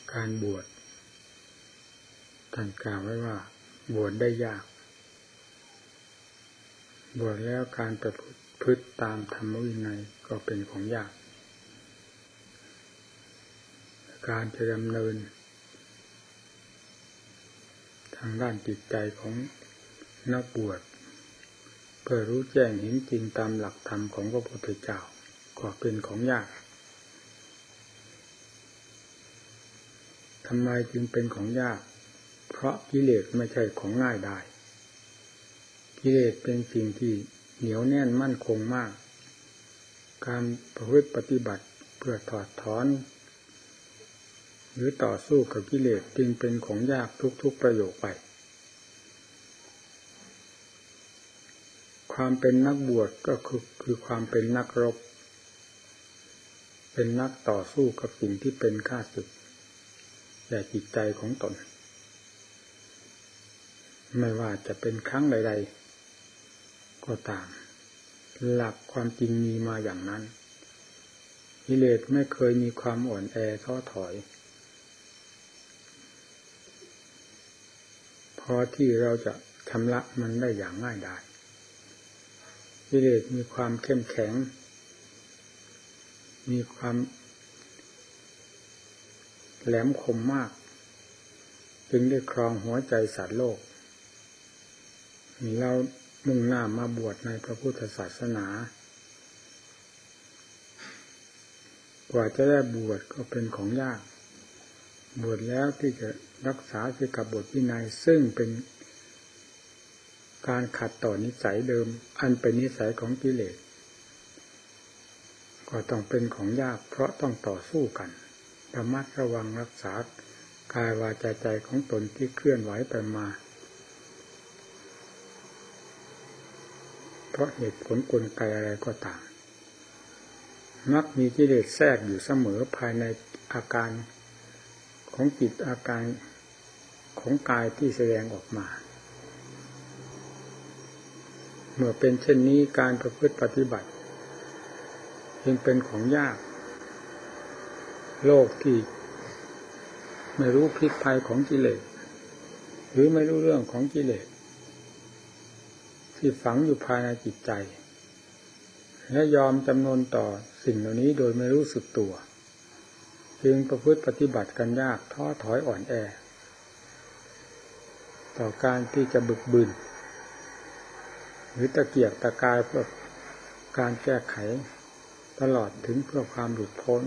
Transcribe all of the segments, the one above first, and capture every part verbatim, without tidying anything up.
การบวชท่านกล่าวไว้ว่าบวชได้ยากบวชแล้วการประพฤติตามธรรมวินัยก็เป็นของยากการจะดำเนินทางด้านจิตใจของนักบวชเพื่อรู้แจ้งเห็นจริงตามหลักธรรมของพระพุทธเจ้าก็เป็นของยากทำไมจึงเป็นของยากเพราะกิเลสไม่ใช่ของง่ายได้กิเลสเป็นสิ่งที่เหนียวแน่นมั่นคงมากการประพฤติปฏิบัติเพื่อถอดถอนหรือต่อสู้กับกิเลสจึงเป็นของยากทุกๆประโยคไปความเป็นนักบวชก็คือคือความเป็นนักรบเป็นนักต่อสู้กับสิ่งที่เป็นข้าศึกแก่จิตใจของตนไม่ว่าจะเป็นครั้งใดๆก็ตามหลักความจริงมีมาอย่างนั้นกิเลสไม่เคยมีความอ่อนแอท้อถอยพอที่เราจะชำระมันได้อย่างง่ายดายกิเลสมีความเข้มแข็งมีความแหลมคมมากจึงได้ครองหัวใจสัตว์โลกนี่เรามุ่งหน้ามาบวชในพระพุทธศาสนากว่าจะได้บวชก็เป็นของยากบวชแล้วที่จะรักษาสิกขาบทวินัยซึ่งเป็นการขัดต่อนิสัยเดิมอันเป็นนิสัยของกิเลสก็ต้องเป็นของยากเพราะต้องต่อสู้กันระมัดระวังรักษากายวาจาใจของตนที่เคลื่อนไหวไปมาเพราะเหตุผลกลไกอะไรก็ตามมักมีกิเลสแทรกอยู่เสมอภายในอาการของจิตอาการของกายที่แสดงออกมาเมื่อเป็นเช่นนี้การประพฤติปฏิบัติจึงเป็นของยากโลกที่ไม่รู้พิษภัยของกิเลสหรือไม่รู้เรื่องของกิเลสที่ฝังอยู่ภายในจิตใจและยอมจำนนต่อสิ่งเหล่านี้โดยไม่รู้สึกตัวจึงประพฤติปฏิบัติกันยากท้อถอยอ่อนแอต่อการที่จะบึกบึนหรือตะเกียกตะกายเพื่อการแก้ไขตลอดถึงเพื่อความหลุดพ้น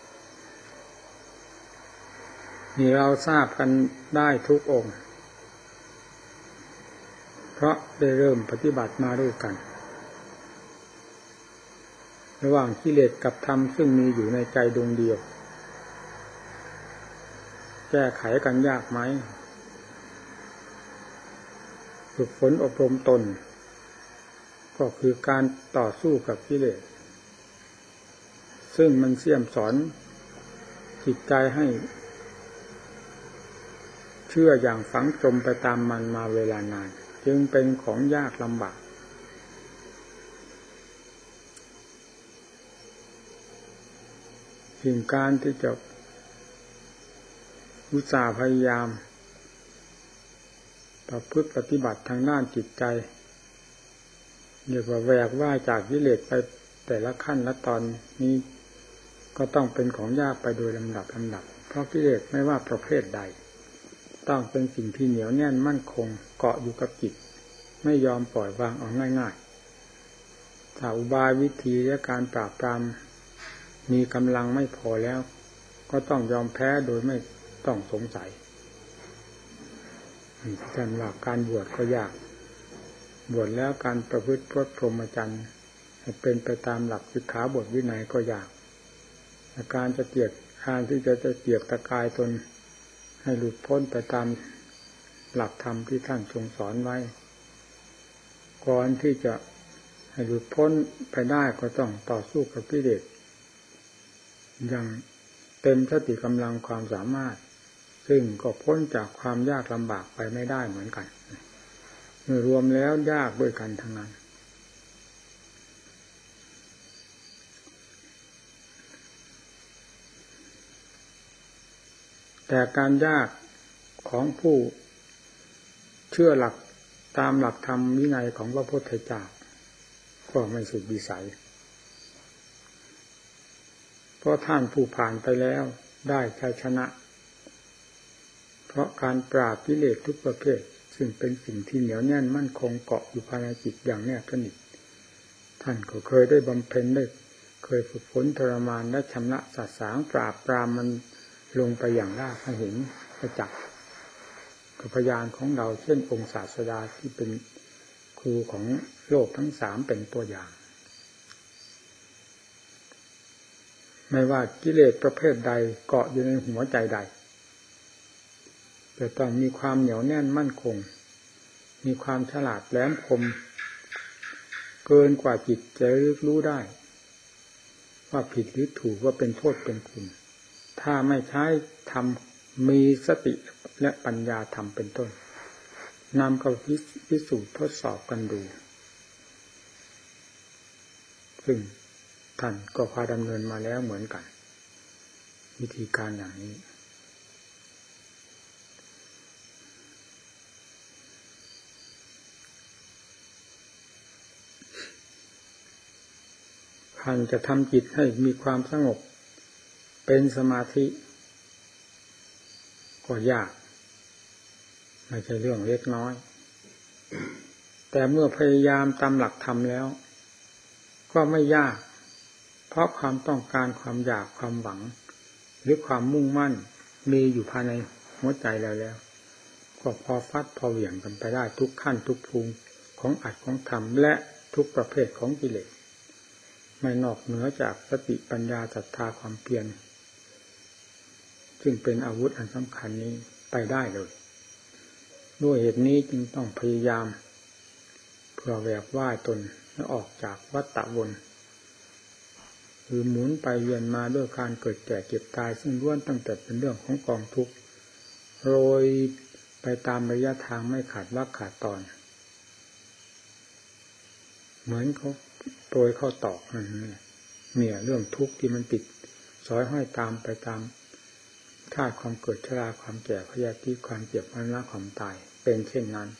นี่เราทราบกันได้ทุกองค์เพราะได้เริ่มปฏิบัติมาด้วยกันระหว่างกิเลสกับธรรมซึ่งมีอยู่ในใจดวงเดียวแก้ไขกันยากไหมฝึกฝนอบรมตนก็คือการต่อสู้กับกิเลสซึ่งมันเสี่ยมสอนจิตใจให้เชื่ออย่างฝังจมไปตามมันมาเวลานานจึงเป็นของยากลำบากสิ่งการที่จะอุตส่าห์พยายามประพฤติปฏิบัติทางด้านจิตใจเรียกว่าแหวกว่ายจากกิเลสไปแต่ละขั้นละตอนนี้ก็ต้องเป็นของยากไปโดยลำดับลำดับเพราะกิเลสไม่ว่าประเภทใดต้องเป็นสิ่งที่เหนียวแน่นมั่นคงเกาะอยู่กับจิตไม่ยอมปล่อยวางออกง่ายๆถ้าอุบายวิธีและการปราบปรามมีกำลังไม่พอแล้วก็ต้องยอมแพ้โดยไม่ต้องสงสัยท่านว่าการบวชก็ยากบวชแล้วการประพฤติพรตพรหมจรรย์ให้เป็นไปตามหลักสิกขาบทวินัยก็ยากการจะเกียรติการที่จะจะเกียรติตะกายตนให้หลุดพ้นไปตามหลักธรรมที่ท่านทรงสอนไว้ก่อนที่จะให้หลุดพ้นไปได้ก็ต้องต่อสู้กับกิเลสอย่างเต็มสติกำลังความสามารถซึ่งก็พ้นจากความยากลำบากไปไม่ได้เหมือนกันเมื่อรวมแล้วยากด้วยกันทั้งนั้นแต่การยากของผู้เชื่อหลักตามหลักธรรมวินัยของพระพุทธเจ้าก็ไม่สุดวิสัยเพราะท่านผู้ผ่านไปแล้วได้ชัยชนะเพราะการปราบกิเลสทุกประเภทซึ่งเป็นสิ่งที่เหนียวแน่นมั่นคงเกาะอยู่ภายในจิตอย่างแนบสนิทท่านก็เคยได้บำเพ็ญได้เคยฝึกฝนทรมานและชำระสาสางปราบปรามมันลงไปอย่างรากให้เห็นประจักษ์กับพยานของเราเช่นองค์ศาสดาที่เป็นครูของโลกทั้งสามเป็นตัวอย่างไม่ว่ากิเลสประเภทใดเกาะอยู่ในหัวใจใดจะต้องมีความเหนียวแน่นมั่นคงมีความฉลาดแหลมคมเกินกว่าจิตจะรึกรู้ได้ว่าผิดหรือถูกว่าเป็นโทษเป็นคุณถ้าไม่ใช้ทำมีสติและปัญญาธรรมเป็นต้นนำเข้าพิสูจน์ทดสอบกันดูซึ่งท่านก็พาดำเนินมาแล้วเหมือนกันวิธีการอย่างนี้ท่านจะทำจิตให้มีความสงบเป็นสมาธิก็ยากไม่ใช่เรื่องเล็กน้อยแต่เมื่อพยายามตามหลักธรรมแล้วก็ไม่ยากเพราะความต้องการความอยากความหวังหรือความมุ่งมั่นมีอยู่ภายในหัวใจเราแล้วก็พอฟัดพอเหวี่ยงกันไปได้ทุกขั้นทุกภูมิของอัตของธรรมและทุกประเภทของกิเลสไม่นอกเหนือจากสติปัญญาศรัทธาความเพียรซึ่งเป็นอาวุธอันสำคัญนี้ไปได้เลยด้วยเหตุนี้จึงต้องพยายามเพื่อแหวกว่ายตนให้ออกจากวัฏฏะวนคือหมุนไปเวียนมาด้วยการเกิดแก่เก็บตายซึ่งล้วนตั้งแต่เป็นเรื่องของกองทุกข์โรยไปตามระยะทางไม่ขาดวรรคขาดตอนเหมือนเขาโปรยเข้าตอกนั่นเนี่ยเนี่ยเรื่องทุกข์ที่มันติดสอยห้อยตามไปตามธาตุความเกิดชราความแก่พยาธิความเจ็บมรณะความตายเป็นเช่นนั้น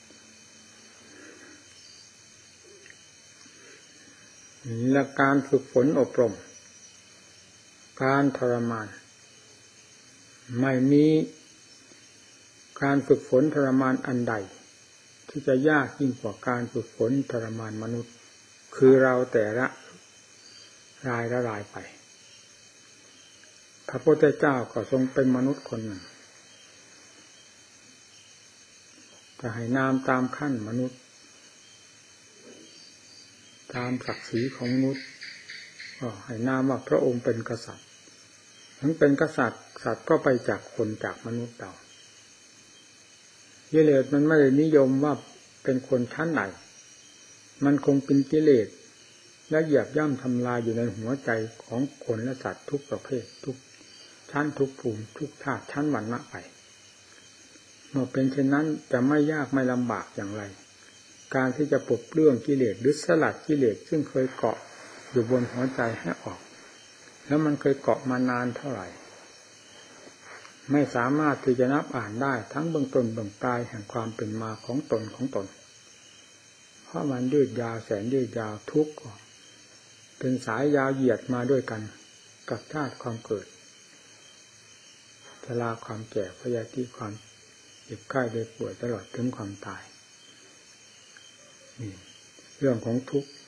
และการฝึกฝนอบรมการทรมานไม่มีการฝึกฝนทรมานอันใดที่จะยากยิ่งกว่าการฝึกฝนทรมานมนุษย์คือเราแต่ละรายละรายไปพระพุทธเจ้าก็ทรงเป็นมนุษย์คนหนึ่งจะให้นามตามขั้นมนุษย์ตามศักดิ์ศรีของมนุษย์ก็ให้นามว่าพระองค์เป็นกษัตริย์ถึงเป็นกษัตริย์สัตว์ก็ไปจากคนจากมนุษย์เรากิเลสมันไม่ได้นิยมว่าเป็นคนชั้นไหนมันคงเป็นกิเลสและเหยียบย่ำทำลายอยู่ในหัวใจของคนและสัตว์ทุกประเภททุกชั้นทุกภูมิทุกชาติชั้นวรรณะไปเมื่อเป็นเช่นนั้นจะไม่ยากไม่ลำบากอย่างไรการที่จะปลดเปลื้องกิเลสหรือสลัดกิเลสซึ่งเคยเกาะอยู่บนหัวใจให้ออกแล้วมันเคยเกาะมานานเท่าไหร่ไม่สามารถที่จะนับอ่านได้ทั้งเบื้องต้นเบื้องปลายแห่งความเป็นมาของตนของตนเพราะมันยืดยาวแสนยืดยาวทุกข์เป็นสายยาวเหยียดมาด้วยกันกับชาติความเกิดชราความแก่พยาธิความเจ็บไข้ได้ป่วยตลอดถึงความตายนี่เรื่องของทุกข์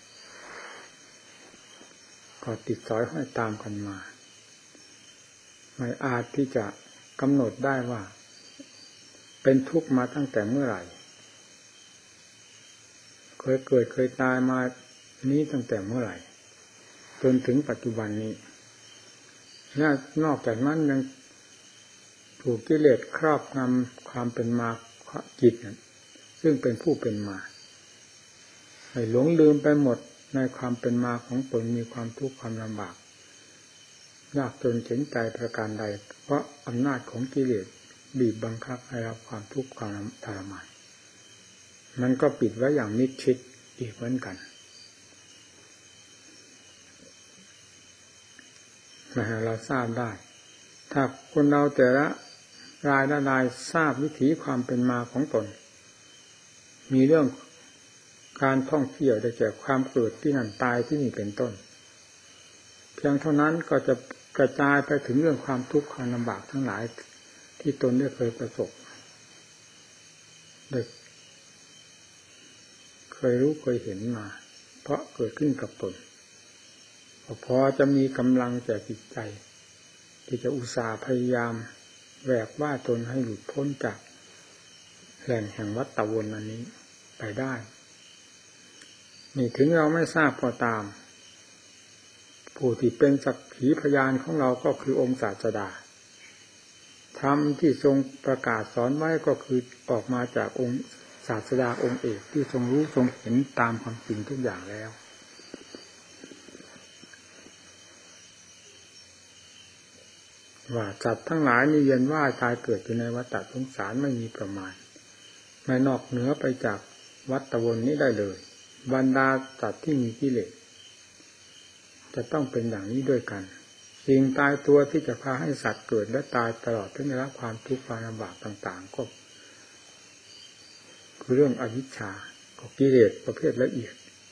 ก็ติดสอยห้อยตามกันมาไม่อาจที่จะกำหนดได้ว่าเป็นทุกข์มาตั้งแต่เมื่อไหร่เคยเกิดเคยตายมานี้ตั้งแต่เมื่อไหร่จนถึงปัจจุบันนี้นอกจากนั้นยังถูกกิเลสครอบงำความเป็นมาจิตซึ่งเป็นผู้เป็นมาให้หลงลืมไปหมดในความเป็นมาของตนมีความทุกข์ความลำบากยากจนเข็ญใจประการใดเพราะอำนาจของกิเลสบีบบังคับให้รับความทุกข์ความทรมานมันก็ปิดไว้อย่างมิดชิดอีกเหมือนกันมาให้เราทราบได้ถ้าคนเราแต่ละรายละรายทราบวิถีความเป็นมาของตนมีเรื่องการท่องเที่ยวได้แก่ความเกิดที่นั่นตายที่นี่เป็นต้นเพียงเท่านั้นก็จะกระจายไปถึงเรื่องความทุกข์ความลำบากทั้งหลายที่ตนได้เคยประสบได้เคยรู้เคยเห็นมาเพราะเกิดขึ้นกับตนพอจะมีกำลังแก่จิตใจที่จะอุตส่าห์พยายามแหวกว่าตนให้หลุดพ้นจากแหล่งแห่งวัฏวนอันนี้ไปได้นี่ถึงเราไม่ทราบก็ตามผู้ที่เป็นสักขีพยานของเราก็คือองค์ศาสดาธรรมที่ทรงประกาศสอนไว้ก็คือออกมาจากองค์ศาสดาองค์เอกที่ทรงรู้ทรงเห็นตามความจริงทุกอย่างแล้วว่าสัตว์ทั้งหลายมีเวียนว่ายตายเกิดอยู่ในวัฏสงสารไม่มีประมาณไม่นอกเหนือไปจากวัฏวนนี้ได้เลยบรรดาสัตว์ที่มีกิเลสจะต้องเป็นอย่างนี้ด้วยกันสิ่งตายตัวที่จะพาให้สัตว์เกิดและตายตลอดถึงได้รับความทุกข์ความลำบากต่างๆก็คือเรื่องอวิชชากับกิเลสประเภทละเอียด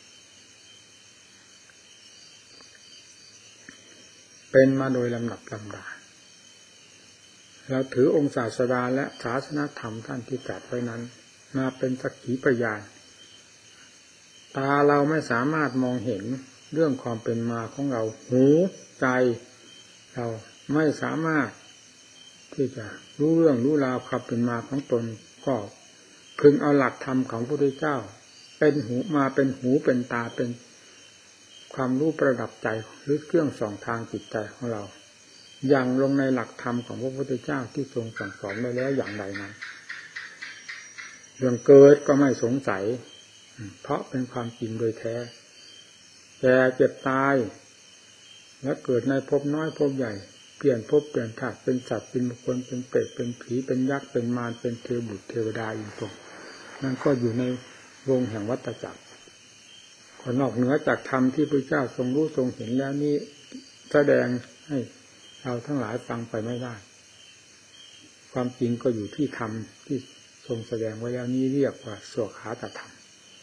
เป็นมาโดยลำดับลำดาเราถือองค์ศาสดาและศาสนธรรมท่านที่ตรัสไว้นั้นมาเป็นสักขีพยานตาเราไม่สามารถมองเห็นเรื่องความเป็นมาของเราหูใจเราไม่สามารถที่จะรู้เรื่องรู้ราวความเป็นมาของตนก็พึงเอาหลักธรรมของพระพุทธเจ้าเป็นหูมาเป็นหูเป็นตาเป็นความรู้ประดับใจหรือเครื่องส่องทางจิตใจของเราอย่างลงในหลักธรรมของพระพุทธเจ้าที่ทรงสั่งสอนไว้แล้วอย่างใดนั้นเรื่องเกิดก็ไม่สงสัยเพราะเป็นความจริงโดยแท้แก่เจ็บตายและเกิดในภพน้อยภพใหญ่เปลี่ยนภพเปลี่ยนชาติเป็นสัตว์เป็นบุคคลเป็นเปรตเป็นผีเป็นยักษ์เป็นมารเป็นเทวบุตรเทวดาอยู่ตรงนั่นก็อยู่ในวงแห่งวัฏจักรคนนอกเหนือจากธรรมที่พระเจ้าทรงรู้ทรงเห็นแล้วนี้แสดงให้เราทั้งหลายฟังไปไม่ได้ความจริงก็อยู่ที่ธรรมที่ทรงแสดงไว้แล้วนี้เรียกว่าสวขาตธรรม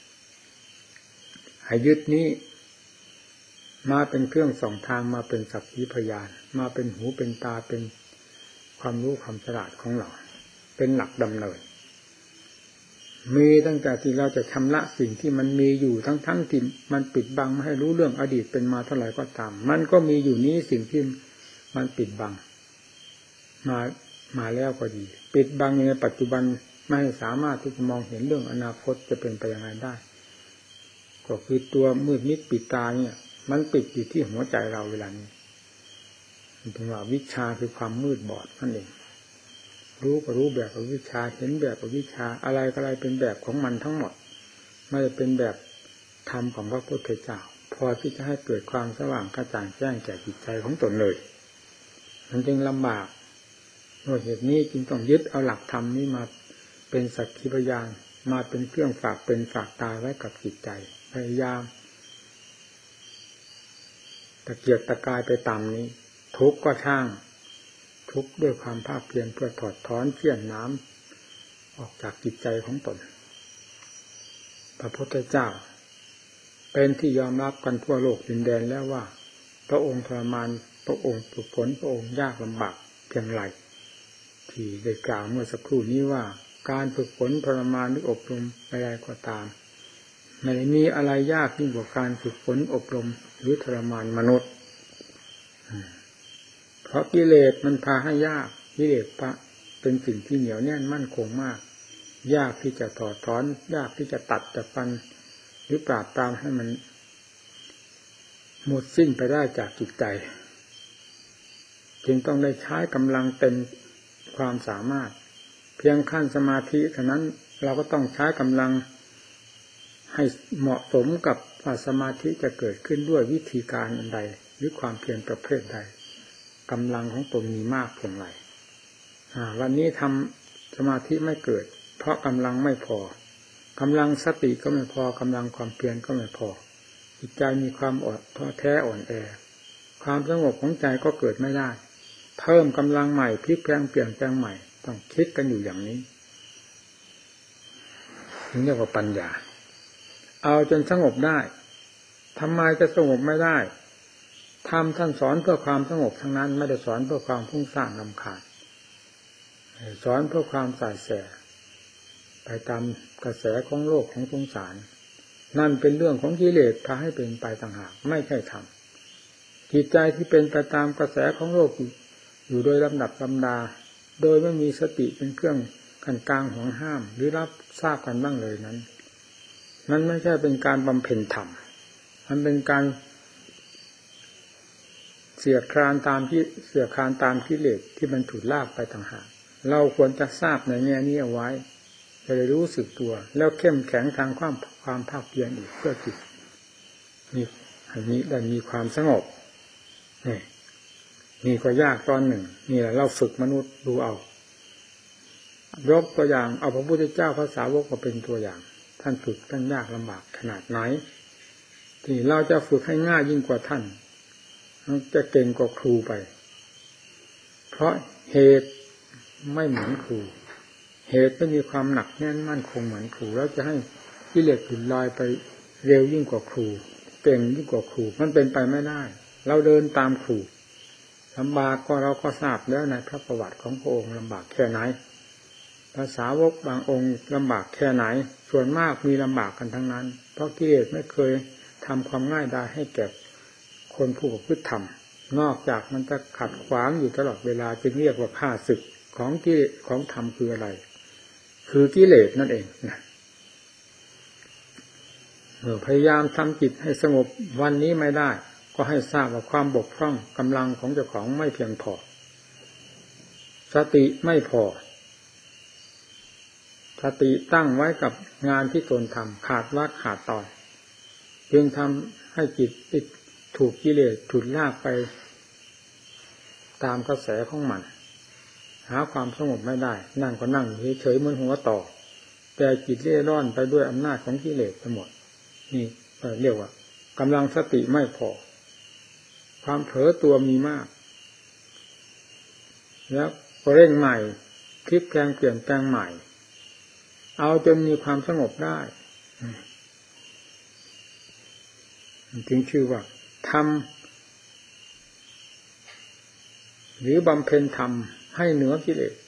ให้ยึดนี้มาเป็นเครื่องส่องทางมาเป็นสักขีพยานมาเป็นหูเป็นตาเป็นความรู้ความฉลาดของเราเป็นหลักดำเนินมีตั้งแต่ที่เราจะชำระสิ่งที่มันมีอยู่ทั้งทั้งที่มันปิดบังไม่ให้รู้เรื่องอดีตเป็นมาเท่าไหร่ก็ตามมันก็มีอยู่นี้สิ่งที่มันปิดบังมามาแล้วก็ดีปิดบังในปัจจุบันไม่สามารถที่จะมองเห็นเรื่องอนาคตจะเป็นไปยังไงได้ก็คือตัวมืดมิดปิดตาเนี่ยมันปิดอยู่ที่หัวใจเราเวลานี้ถึงว่าวิชาคือความมืดบอดนั่นเองรู้ก็รู้แบบอวิชชาเห็นแบบอวิชชาอะไรก็อะไรเป็นแบบของมันทั้งหมดไม่ได้เป็นแบบธรรมของพระพุทธเจ้าพอที่จะให้เกิดความสว่างกระจ่างแจ้งแก่จิตใจของตนเลยมันจึงลำบากด้วยเหตุนี้จึงต้องยึดเอาหลักธรรมนี้มาเป็นสักขีพยานมาเป็นเครื่องฝากเป็นฝากตาไว้กับจิตใจพยายามตะเกียกตะกายไปตามนี้ทุกข์ก็ช่างทุกข์ด้วยความภาคเพียรเพื่อถอดถอนเสี้ยนน้ำออกจากจิตใจของตนพระพุทธเจ้าเป็นที่ยอมรับกันทั่วโลกดินแดนแล้วว่าพระองค์ทรมานพระองค์ฝึกฝนพระองค์ยากลำบากเพียงไรที่ได้กล่าวเมื่อสักครู่นี้ว่าการฝึกฝนทรมานหรืออบรมอะไรก็ตามไม่ได้มีอะไรยากยิ่งกว่าการฝึกฝนอบรมหรือทรมานมนุษย์เพราะกิเลสมันพาให้ยากกิเลสพะเป็นสิ่งที่เหนียวแน่นมั่นคงมากยากที่จะถอดถอนยากที่จะตัดจะฟันหรือปราบปรามให้มันหมดสิ้นไปได้จากจิตใจจึงต้องได้ใช้กำลังเต็มความสามารถเพียงขั้นสมาธิเท่านั้นเราก็ต้องใช้กำลังให้เหมาะสมกับว่าสมาธิจะเกิดขึ้นด้วยวิธีการอันใดหรือความเพียรประเภทใดกำลังของตนมีมากเพียงไรวันนี้ทำสมาธิไม่เกิดเพราะกำลังไม่พอกำลังสติก็ไม่พอกำลังความเพียรก็ไม่พอจิตใจมีความอ่อนท้อแท้อ่อนแอความสงบของใจก็เกิดไม่ได้เพิ่มกำลังใหม่พลิกแปลงเปลี่ยนแปลงใหม่ต้องคิดกันอยู่อย่างนี้ถึงเรียกว่าปัญญาเอาจนสงบได้ทำไมจะสงบไม่ได้ธรรมท่านสอนเพื่อความสงบทั้งนั้นไม่ได้สอนเพื่อความฟุ้งซ่านรำคาญสอนเพื่อความสายแสไปตามกระแสของโลกของสงสารนั่นเป็นเรื่องของกิเลสพาให้เป็นไปต่างหากไม่ใช่ธรรมจิตใจที่เป็นไปตามกระแสของโลกอยู่โดยลำดับลำดาโดยไม่มีสติเป็นเครื่องกันกลางห่วงห้ามหรือรับทราบกันบ้างเลยนั้นมันไม่ใช่เป็นการบำเพ็ญธรรมมันเป็นการเสียดคลานตามที่เสียดคลานตามกิเลสที่มันถูกลากไปต่างหากเราควรจะทราบในแง่นี้เอาไว้จะได้รู้สึกตัวแล้วเข้มแข็งทางความความภาคเพียรอีกเพื่อจิตนี่อันนี้ได้มีความสงบนี่นี่ก็ยากตอนหนึ่งนี่แหละเราฝึกมนุษย์ดูเอายกตัวอย่างเอาพระพุทธเจ้าพระสาวกมาเป็นตัวอย่างท่านฝึกท่านยากลำบากขนาดไหนที่เราจะฝึกให้ง่ายยิ่งกว่าท่านจะเก่งกว่าครูไปเพราะเหตุไม่เหมือนครูเหตุไม่มีความหนักแน่นมั่นคงเหมือนครูแล้วจะให้กิเลสหลุดลอยไปเร็วยิ่งกว่าครูเก่งยิ่งกว่าครูมันเป็นไปไม่ได้เราเดินตามครูลำบากก็เราก็ทราบแล้วในพระประวัติของพระองค์ลำบากแค่ไหนภาษาวกบางองค์ลำบากแค่ไหนส่วนมากมีลำบากกันทั้งนั้นเพราะกิเลสไม่เคยทำความง่ายได้ให้แก่คนผู้ประพฤติธรรมนอกจากมันจะขัดขวางอยู่ตลอดเวลาจึงเรียกว่าข้าศึกของกิเลสของธรรมคืออะไรคือกิเลสนั่นเองนะเมื่อพยายามทำจิตให้สงบวันนี้ไม่ได้ก็ให้ทราบว่าความบกพร่องกำลังของเจ้าของไม่เพียงพอสติไม่พอสติตั้งไว้กับงานที่ตนทำขาดวรรคขาดตอนจึงทำให้จิตติดถูกกิเลสถูกลากไปตามกระแสของมันหาความสงบไม่ได้นั่งก็นั่งเฉยๆเหมือนหัวต่อแต่จิตเล่ร่อนไปด้วยอำนาจของกิเลสไปหมดนี่เรียกว่ากำลังสติไม่พอความเผลอตัวมีมากแล้วก็เร่งใหม่พลิกแปลงเปลี่ยนแปลงใหม่เอาจนมีความสงบได้จึงชื่อว่าทำหรือบำเพ็ญธรรมให้เหนือกิเลส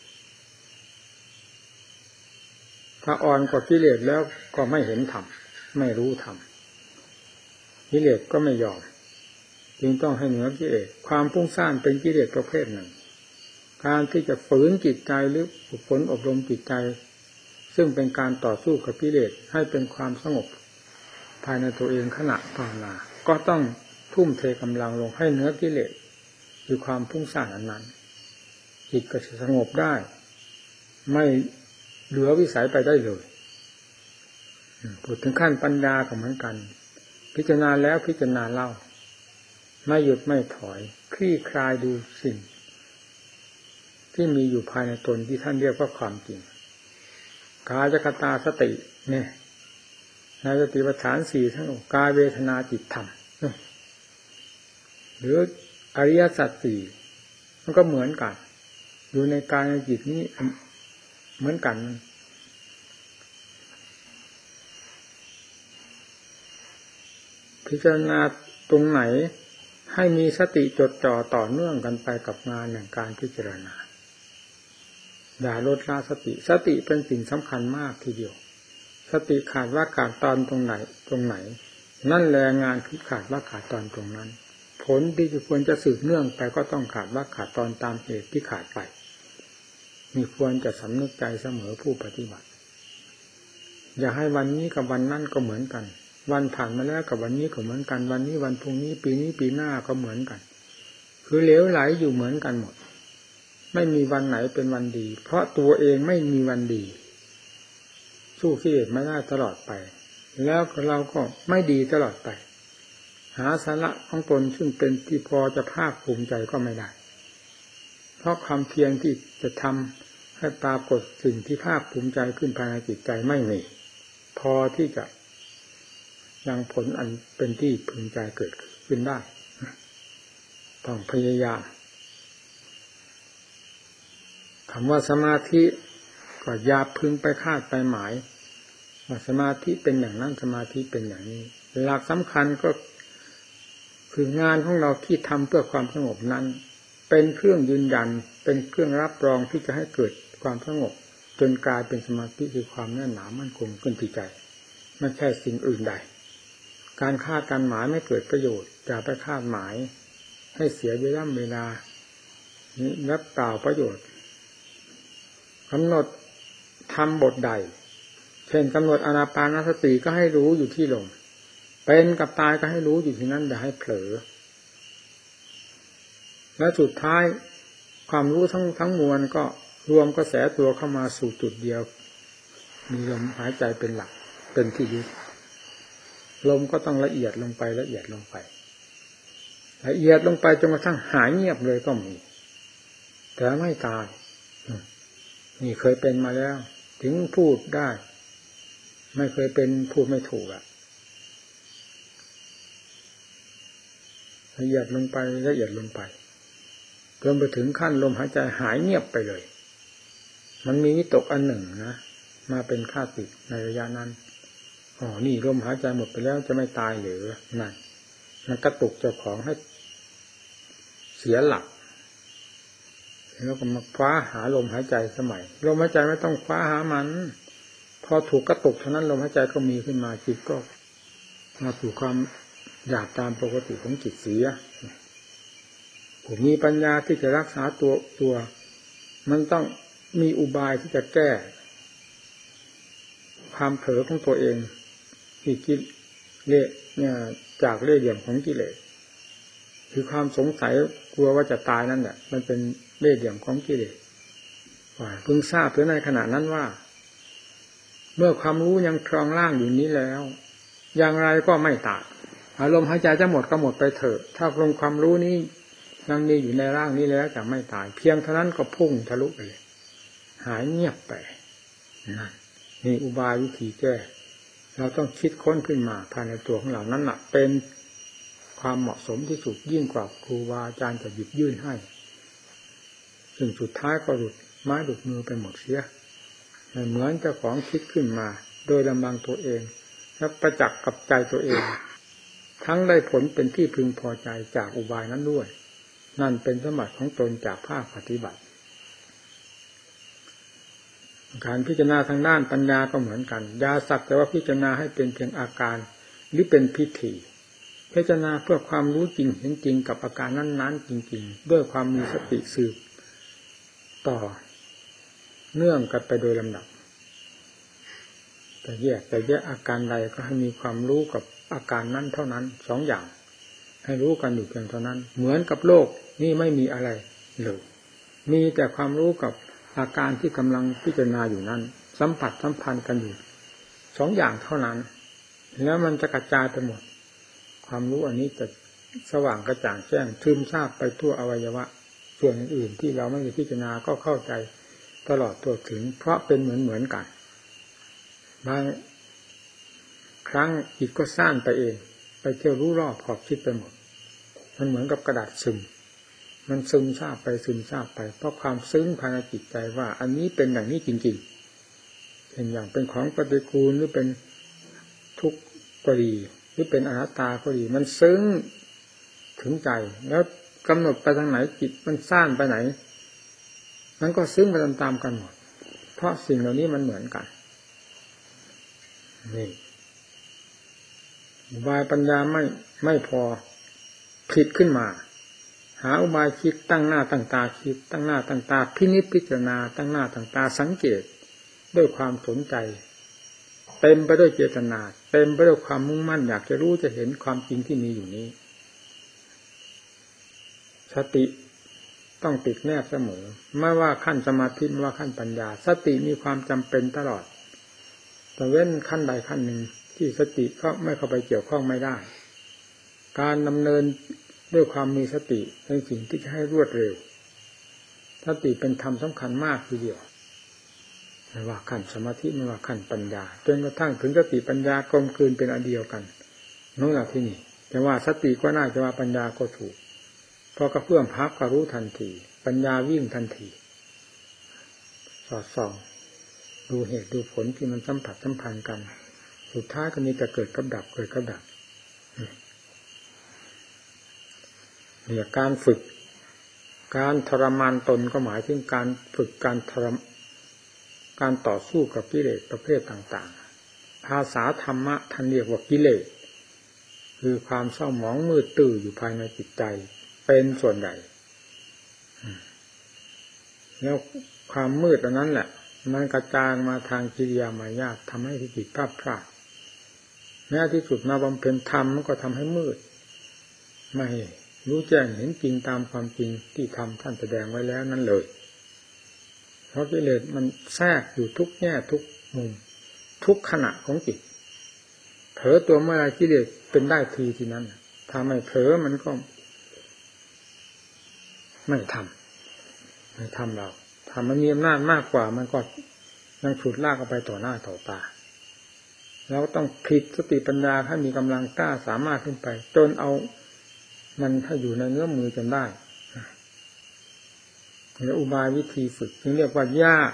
ถ้าอ่อนกว่ากิเลสแล้วก็ไม่เห็นธรรมไม่รู้ธรรมกิเลสก็ไม่ยอมจึงต้องให้เหนือกิเลสความฟุ้งซ่านเป็นกิเลสประเภทหนึ่งการที่จะฝืนจิตใจหรือฝึกฝนอบรมจิตใจซึ่งเป็นการต่อสู้กับกิเลสให้เป็นความสงบภายในตัวเองขณะภาวนาก็ต้องทุ่มเทกำลังลงให้เหนือกิเลสคือความฟุ้งซ่านนั้นจิตก็จะสงบได้ไม่เหลือวิสัยไปได้เลยพูดถึงขั้นปัญญาก็เหมือนกันพิจารณาแล้วพิจารณาเล่าไม่หยุดไม่ถอยคลี่คลายดูสิ่งที่มีอยู่ภายในตนที่ท่านเรียกว่าความจริงกายคตาสติเนี่ยในสติปัฏฐานสี่ทั้งกายเวทนาจิตธรรมหรืออริยสัจสี่มันก็เหมือนกันอยู่ในกายในจิตนี้เหมือนกันพิจารณาตรงไหนให้มีสติจดจ่อต่อเนื่องกันไปกับงานอย่างการพิจารณาอย่าลดละสติสติเป็นสิ่งสำคัญมากทีเดียวสติขาดว่าขาดตอนตรงไหนตรงไหนนั่นแหละงานที่ขาดว่าขาดตอนตรงนั้นผลที่จะควรจะสืบเนื่องไปก็ต้องขาดว่าขาดตอนตามเหตุที่ขาดไปมีควรจะสำนึกใจเสมอผู้ปฏิบัติอย่าให้วันนี้กับวันนั้นก็เหมือนกันวันผ่านมาแล้วกับวันนี้ก็เหมือนกันวันนี้วันพรุ่งนี้ปีนี้ปีหน้าก็เหมือนกันคือเหลวไหลอยู่เหมือนกันหมดไม่มีวันไหนเป็นวันดีเพราะตัวเองไม่มีวันดีสู้กิเลสไม่ได้ตลอดไปแล้วเราก็ไม่ดีตลอดไปหาสาระของตนซึ่งเป็นที่พอจะภาคภูมิใจก็ไม่ได้เพราะความเพียรที่จะทำให้ปรากฏสิ่งที่ภาคภูมิใจขึ้นภายในจิตใจไม่มีพอที่จะยังผลอันเป็นที่พึงใจเกิดขึ้นได้ต้องพยายามคำว่าสมาธิก็อย่าพึงไปคาดไปหมายว่าสมาธิเป็นอย่างนั้นสมาธิเป็นอย่างนี้หลักสำคัญก็คืองานของเราที่ทำเพื่อความสงบนั้นเป็นเครื่องยืนยันเป็นเครื่องรับรองที่จะให้เกิดความสงบจนกลายเป็นสมาธิคือความแน่นหนามั่นคงขึ้นที่ใจไม่ใช่สิ่งอื่นใดการคาดการหมายไม่เกิดประโยชน์อย่าไปคาดหมายให้เสียเวลาเวลานี้นับเปล่าประโยชน์กำหนดทำบทใดเช่นกำหนดอานาปานสติก็ให้รู้อยู่ที่ลมเป็นกับตายก็ให้รู้อยู่ที่นั้นอย่าให้เผลอและสุดท้ายความรู้ทั้งทั้งมวลก็รวมกระแสตัวเข้ามาสู่จุดเดียวมีลมหายใจเป็นหลักเป็นที่ยึดลมก็ต้องละเอียดลงไปละเอียดลงไปละเอียดลงไปจนกระทั่งหายเงียบเลยก็มีแต่ไม่ตายนี่เคยเป็นมาแล้วถึงพูดได้ไม่เคยเป็นพูดไม่ถูกอะละเอียดลงไปละเอียดลงไปจนไปถึงขั้นลมหายใจหายเงียบไปเลยมันมีวิตกอันหนึ่งนะมาเป็นค่าติดในระยะนั้นอ๋อนี่ลมหายใจหมดไปแล้วจะไม่ตายหรือนั่นมันกระตุกเจ้าของให้เสียหลักแล้วก็มาคว้าหาลมหายใจสมัยลมหายใจไม่ต้องคว้าหามันพอถูกกระตุกเท่านั้นลมหายใจก็มีขึ้นมาจิตก็มาสู่ความหยาบตามปกติของจิตเสียผมมีปัญญาที่จะรักษาตัวตัวมันต้องมีอุบายที่จะแก้ความเผลอของตัวเองที่กิเลสเนี่ยจากเล่ห์เหลี่ยมของกิเลสคือความสงสัยกลัวว่าจะตายนั่นแหละมันเป็นเล่ห์เหลี่ยมของกิเลสว่าเพิ่งทราบเพียงในขณะนั้นว่าเมื่อความรู้ยังครองร่างอยู่นี้แล้วอย่างไรก็ไม่ตายอารมณ์หายใจจะหมดก็หมดไปเถอะถ้าลงความรู้นี้ยังมีอยู่ในร่างนี้แล้วจะไม่ตายเพียงเท่านั้นก็พุ่งทะลุไปเลยหายเงียบไปนั่นนี่อุบายวิธีแก้เราต้องคิดค้นขึ้นมาภายในตัวของเรานั้นน่ะเป็นความเหมาะสมที่สุดยิ่งกว่าครูบาอาจารย์จะหยิบยื่นให้ซึ่งสุดท้ายก็หลุดไม้หลุดมือไปหมดเสียเหมือนเจ้าของคิดขึ้นมาโดยลำพังตัวเองและประจักษ์กับใจตัวเองทั้งได้ผลเป็นที่พึงพอใจจากอุบายนั้นด้วยนั่นเป็นสมบัติของตนจากภาคปฏิบัติการพิจารณาทางด้านปัญญาก็เหมือนกันอย่าสักแต่ว่าพิจารณาให้เป็นเพียงอาการหรือเป็นพิธีพิจารณาเพื่อความรู้จริงเห็นจริงกับอาการนั้นๆจริงๆด้วยความมีสติสืบต่อเนื่องกันไปโดยลำดับแต่แยกแต่แยกอาการใดก็ให้มีความรู้กับอาการนั้นเท่านั้นสองอย่างให้รู้กันอยู่เพียงเท่านั้นเหมือนกับโลกนี่ไม่มีอะไรเลยมีแต่ความรู้กับอาการที่กำลังพิจารณาอยู่นั้นสัมผัสสัมพันธ์กันอยู่สองอย่างเท่านั้นแล้วมันจะกระจายไปหมดความรู้อันนี้จะสว่างกระจ่างแจ้งซึมซาบไปทั่วอวัยวะส่วนอื่นๆที่เราไม่ได้พิจารณาก็เข้าใจตลอดตัวถึงเพราะเป็นเหมือนเหมือนกันบางครั้งจิตก็สร้างไปเองไปเที่ยวรู้รอบขอบคิดไปหมดมันเหมือนกับกระดาษซึมมันซึมซาบไปซึมซาบไปเพราะความซึ้งภายในจิตใจว่าอันนี้เป็นอย่างนี้จริงๆเป็นอย่างเป็นของปฏิกูลหรือเป็นทุกข์ก็ดีหรือเป็นอนัตตาก็ดีมันซึ้งถึงใจแล้วกำหนดไปทางไหนจิตมันซ่านไปไหนมันก็ซึ้งไปตามๆกันหมดเพราะสิ่งเหล่านี้มันเหมือนกันนี่อุบายปัญญาไม่ไม่พอผิดขึ้นมาหาอุบายคิดตั้งหน้าตั้งตาคิดตั้งหน้าตั้งตาพินิจพิจารณาตั้งหน้าตั้งตาสังเกตด้วยความสนใจเต็มไปด้วยเจตนาเต็มไปด้วยความมุ่งมั่นอยากจะรู้จะเห็นความจริงที่มีอยู่นี้สติต้องติดแนบเสมอไม่ว่าขั้นสมาธิไม่ว่าขั้นปัญญาสติมีความจำเป็นตลอดแต่เว้นขั้นใดขั้นหนึ่งที่สติก็ไม่เข้าไปเกี่ยวข้องไม่ได้การดำเนินด้วยความมีสติเป็นสิ่งที่จะให้รวดเร็วสติเป็นธรรมสำคัญมากทีเดียวไม่ว่าขั้นสมาธิไม่ว่าขั้นปัญญาจนกระทั่งถึงสติปัญญากลมกลืนเป็นอันเดียวกันนั่นแหละที่นี่แต่ว่าสติก็น่าจะว่าปัญญาก็ถูกพอกระเพื่อมพับก็รู้ทันทีปัญญาวิ่งทันทีสอดส่องดูเหตุดูผลที่มันสัมผัสสัมพันธ์กันสุดท้ายก็มีแต่เกิดกับดับเกิดกับดับเนี่ยการฝึกการทรมานตนก็หมายถึงการฝึกการทรมการต่อสู้กับกิเลสประเภทต่างๆภาษาธรรมะท่านเรียกว่ากิเลสคือความเศร้าหมองมืดตื้ออยู่ภายในจิตใจเป็นส่วนใหญ่แล้วความมืดอันนั้นแหละมันกระจายมาทางกิริยามารยาททำให้จิตพลาดพลาดแม้ที่สุดมาบำเพ็ญธรรมมันก็ทำให้มืดไม่รู้แจ้งเห็นจริงตามความจริงที่ธรรมท่านแสดงไว้แล้วนั่นเลยเพราะกิเลสมันแทรกอยู่ทุกแง่ทุกมุมทุกขณะของจิตเผลอตัวเมื่อไรกิเลสเป็นได้ทีทีนั้นถ้าไม่เผลอมันก็ไม่ทำไม่ทำเราถ้ามันมีอำนาจมากกว่ามันก็ยังฉุดลากออกไปต่อหน้าต่อตาเราต้องผลิตสติปัญญาให้มีกำลังกล้าสามารถขึ้นไปจนเอามันให้อยู่ในเงื้อมมือจนได้และอุบายวิธีฝึกจึงเรียกว่ายาก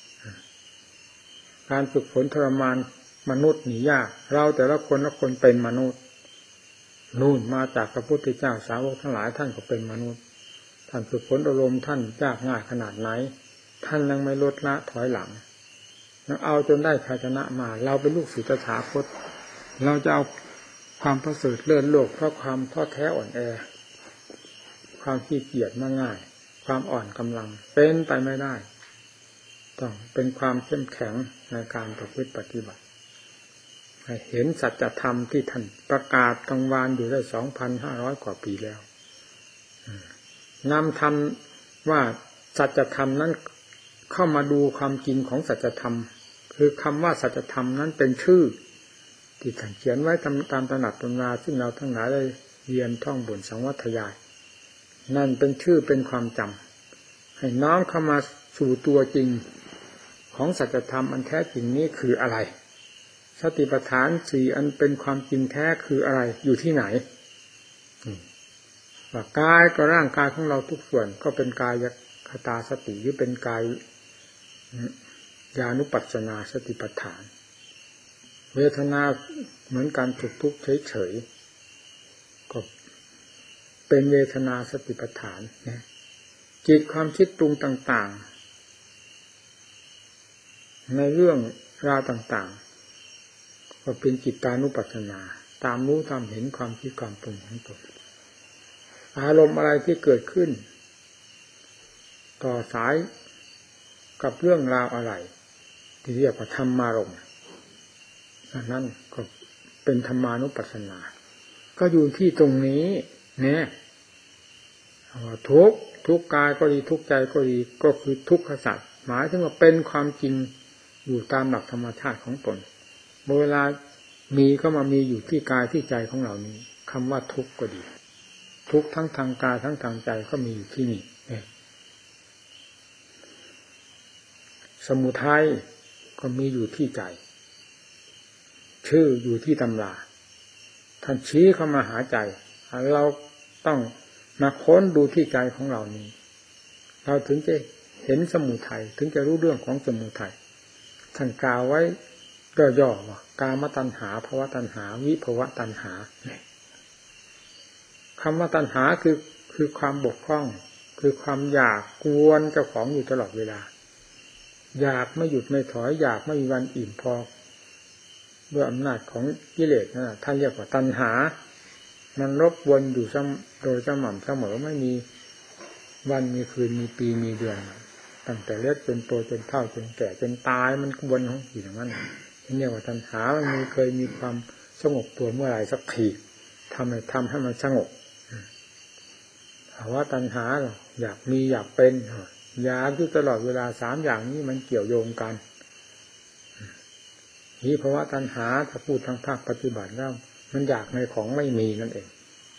การฝึกฝนทรมานมนุษย์นี่ยากเราแต่ละคนละคนเป็นมนุษย์นู่นมาจากพระพุทธเจ้าสาวกทั้งหลายท่านก็เป็นมนุษย์ท่านฝึกฝนอารมณ์ท่านยากง่ายขนาดไหนท่านยังไม่ลดละถอยหลังแล้วเอาจนได้ชัยชนะมาเราเป็นลูกศิษย์ตถาคตเราจะเอาความประเสริฐเลิศโลกเพราะความท้อแท้อ่อนแอความขี้เกียจง่ายความอ่อนกำลังเป็นไปไม่ได้ต้องเป็นความเข้มแข็งในการประพฤติปฏิบัติให้เห็นสัจธรรมที่ท่านประกาศกลางวานอยู่ได้ สองพันห้าร้อย กว่าปีแล้วนำธรรมว่าสัจธรรมนั้นเข้ามาดูความจริงของสัจธรรมคือคำว่าสัจธรรมนั้นเป็นชื่อที่ท่านเขียนไว้ตามตามตำหนักตำราซึ่งเราทั้งหลายได้เรียนท่องบนสังวัตยายนั่นเป็นชื่อเป็นความจำให้น้อมเข้ามาสู่ตัวจริงของสัจธรรมอันแท้จริงนี้คืออะไรสติปัฏฐานสี่อันเป็นความจริงแท้คืออะไรอยู่ที่ไหนว่ากายก็ร่างกายของเราทุกส่วนก็เป็นกายคตาสติหรือเป็นกายญาณุปัสสนาสติปัฏฐานเวทนาเหมือนการถูกทุกข์เฉยๆก็เป็นเวทนาสติปัฏฐานนะจิตความคิดปรุงต่างๆในเรื่องราวต่างๆก็เป็นจิตตานุปัสสนาตามรู้ตามเห็นความคิดความปรุงของตนอารมณ์อะไรที่เกิดขึ้นต่อสายกับเรื่องราวอะไรที่เรียกว่าธรรมารมณ์นั่นก็เป็นธรรมานุปัสสนาก็อยู่ที่ตรงนี้เนี่ยทุกทุกกายก็ดีทุกใจก็ดีก็คือทุกขสัจหมายถึงว่าเป็นความจริงอยู่ตามหลักธรรมชาติของตนเวลามีก็มามีอยู่ที่กายที่ใจของเรานี้คำว่าทุกข์ก็ดีทุกข์ทั้งทางกายทั้งทางใจก็มีอยู่ที่นี่สมุทัยก็มีอยู่ที่ใจชื่ออยู่ที่ตำราท่านชี้เข้ามาหาใจเราต้องมาค้นดูที่ใจของเรานี้เราถึงจะเห็นสมุทัยถึงจะรู้เรื่องของสมุทัยท่านกล่าวไว้ย่อๆว่ากามตัณหาภวตัณหาวิภวตัณหาคำว่าตัณหาคือคือความบกพร่องคือความอยากกวนเจ้าของอยู่ตลอดเวลาอยากไม่หยุดไม่ถอยอยากไม่มีวันอิ่มพอด้วยอำนาจของกิเลสนะท่านเรียกว่าตัณหามันรบวนอยู่โดยสม่ำเสมอไม่มีวันมีคืนมีปีมีเดือนตั้งแต่เล็กจนโตจนเฒ่าจนแก่จนตายมันวนของอยู่อย่างนั้นนี่เรียกว่าตัณหามันมีเคยมีความสงบตัวเมื่อไหร่สักทีทำให้ทำให้มันสงบภาวะตัณหาอยากมีอยากเป็นอยากอยู่ตลอดเวลาสามอย่างนี้มันเกี่ยวโยงกันนี่ภาวะตัณหาถ้าพูดทางภาคปฏิบัติแล้วมันอยากในของไม่มีนั่นเอง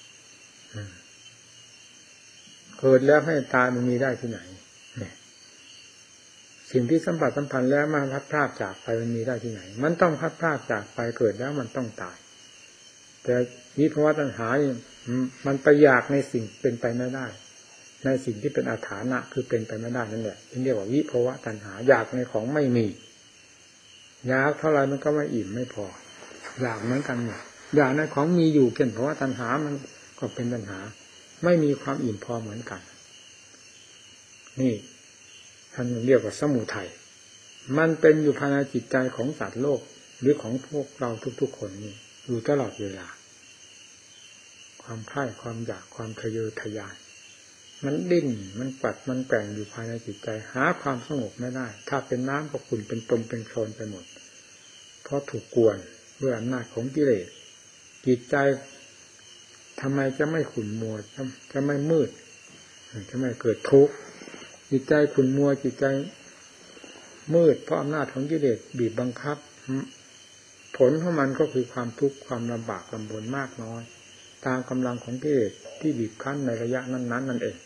เกิดแล้วให้ตายมันมีได้ที่ไหนเนี่ยสิ่งที่สัมผัสสัมพันธ์แล้วมาพัดพรากจากไปมันมีได้ที่ไหนมันต้องพัดพรากจากไปเกิดแล้วมันต้องตายแต่วิภาวะตัณหามันไปอยากในสิ่งเป็นไปไม่ได้ในสิ่งที่เป็นอาถรรพ์คือเป็นไปไม่ได้นั่นแหละเรียกว่าวิภวะตัณหาอยากในของไม่มีอยากเท่าไรมันก็ไม่อิ่มไม่พออยากเหมือนกันเนี่ยอยากในของมีอยู่เช่นภาวะตัณหามันก็เป็นตัณหาไม่มีความอิ่มพอเหมือนกันนี่ท่านเรียกว่าสมุทัยมันเป็นอยู่ภายในจิตใจของสัตว์โลกหรือของพวกเราทุกๆคนนี่อยู่ตลอดเวลาความใคร่ความอยากความทะเยอทะยานมันดิ้นมันปัดมันแกว่งอยู่ภายในจิตใจหาความสงบไม่ได้ถ้าเป็นน้ำก็ขุ่นเป็นตมเป็นโคลนไปหมดเพราะถูกกวนด้วยอำนาจของกิเลสจิตใจทำไมจะไม่ขุ่นมัวจะไม่มืดจะไม่เกิดทุกข์จิตใจขุ่นมัวจิตใจมืดเพราะอำนาจของกิเลสบีบบังคับผลของมันก็คือความทุกข์ความลำบากลำบนมากน้อยตามกำลังของกิเลสที่บีบคั้นในระยะนั้นๆนั่นเอง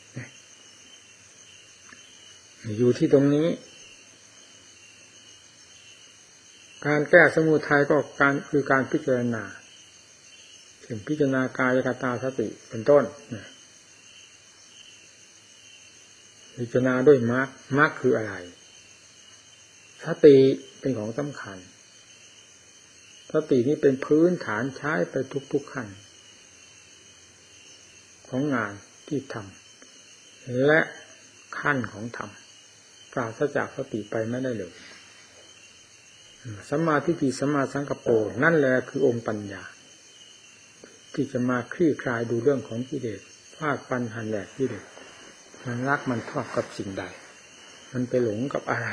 อยู่ที่ตรงนี้การแก้สมุทัยก็การคือการพิจารณาเช่นพิจารณากายคตาสติเป็นต้นพิจารณาด้วยมรรคมรรคคืออะไรสติเป็นของสำคัญสตินี้เป็นพื้นฐานใช้ไปทุกๆขั้นของงานที่ทำและขั้นของธรรมปราศจากสติไปไม่ได้เลยสัมมาทิฏฐิสัมมาสังกัปโปนั่นแหละคือองค์ปัญญาที่จะมาคลี่คลายดูเรื่องของกิเลสฟาดฟันหันแหลกกิเลสมันรักมันชอบกับสิ่งใดมันไปหลงกับอะไร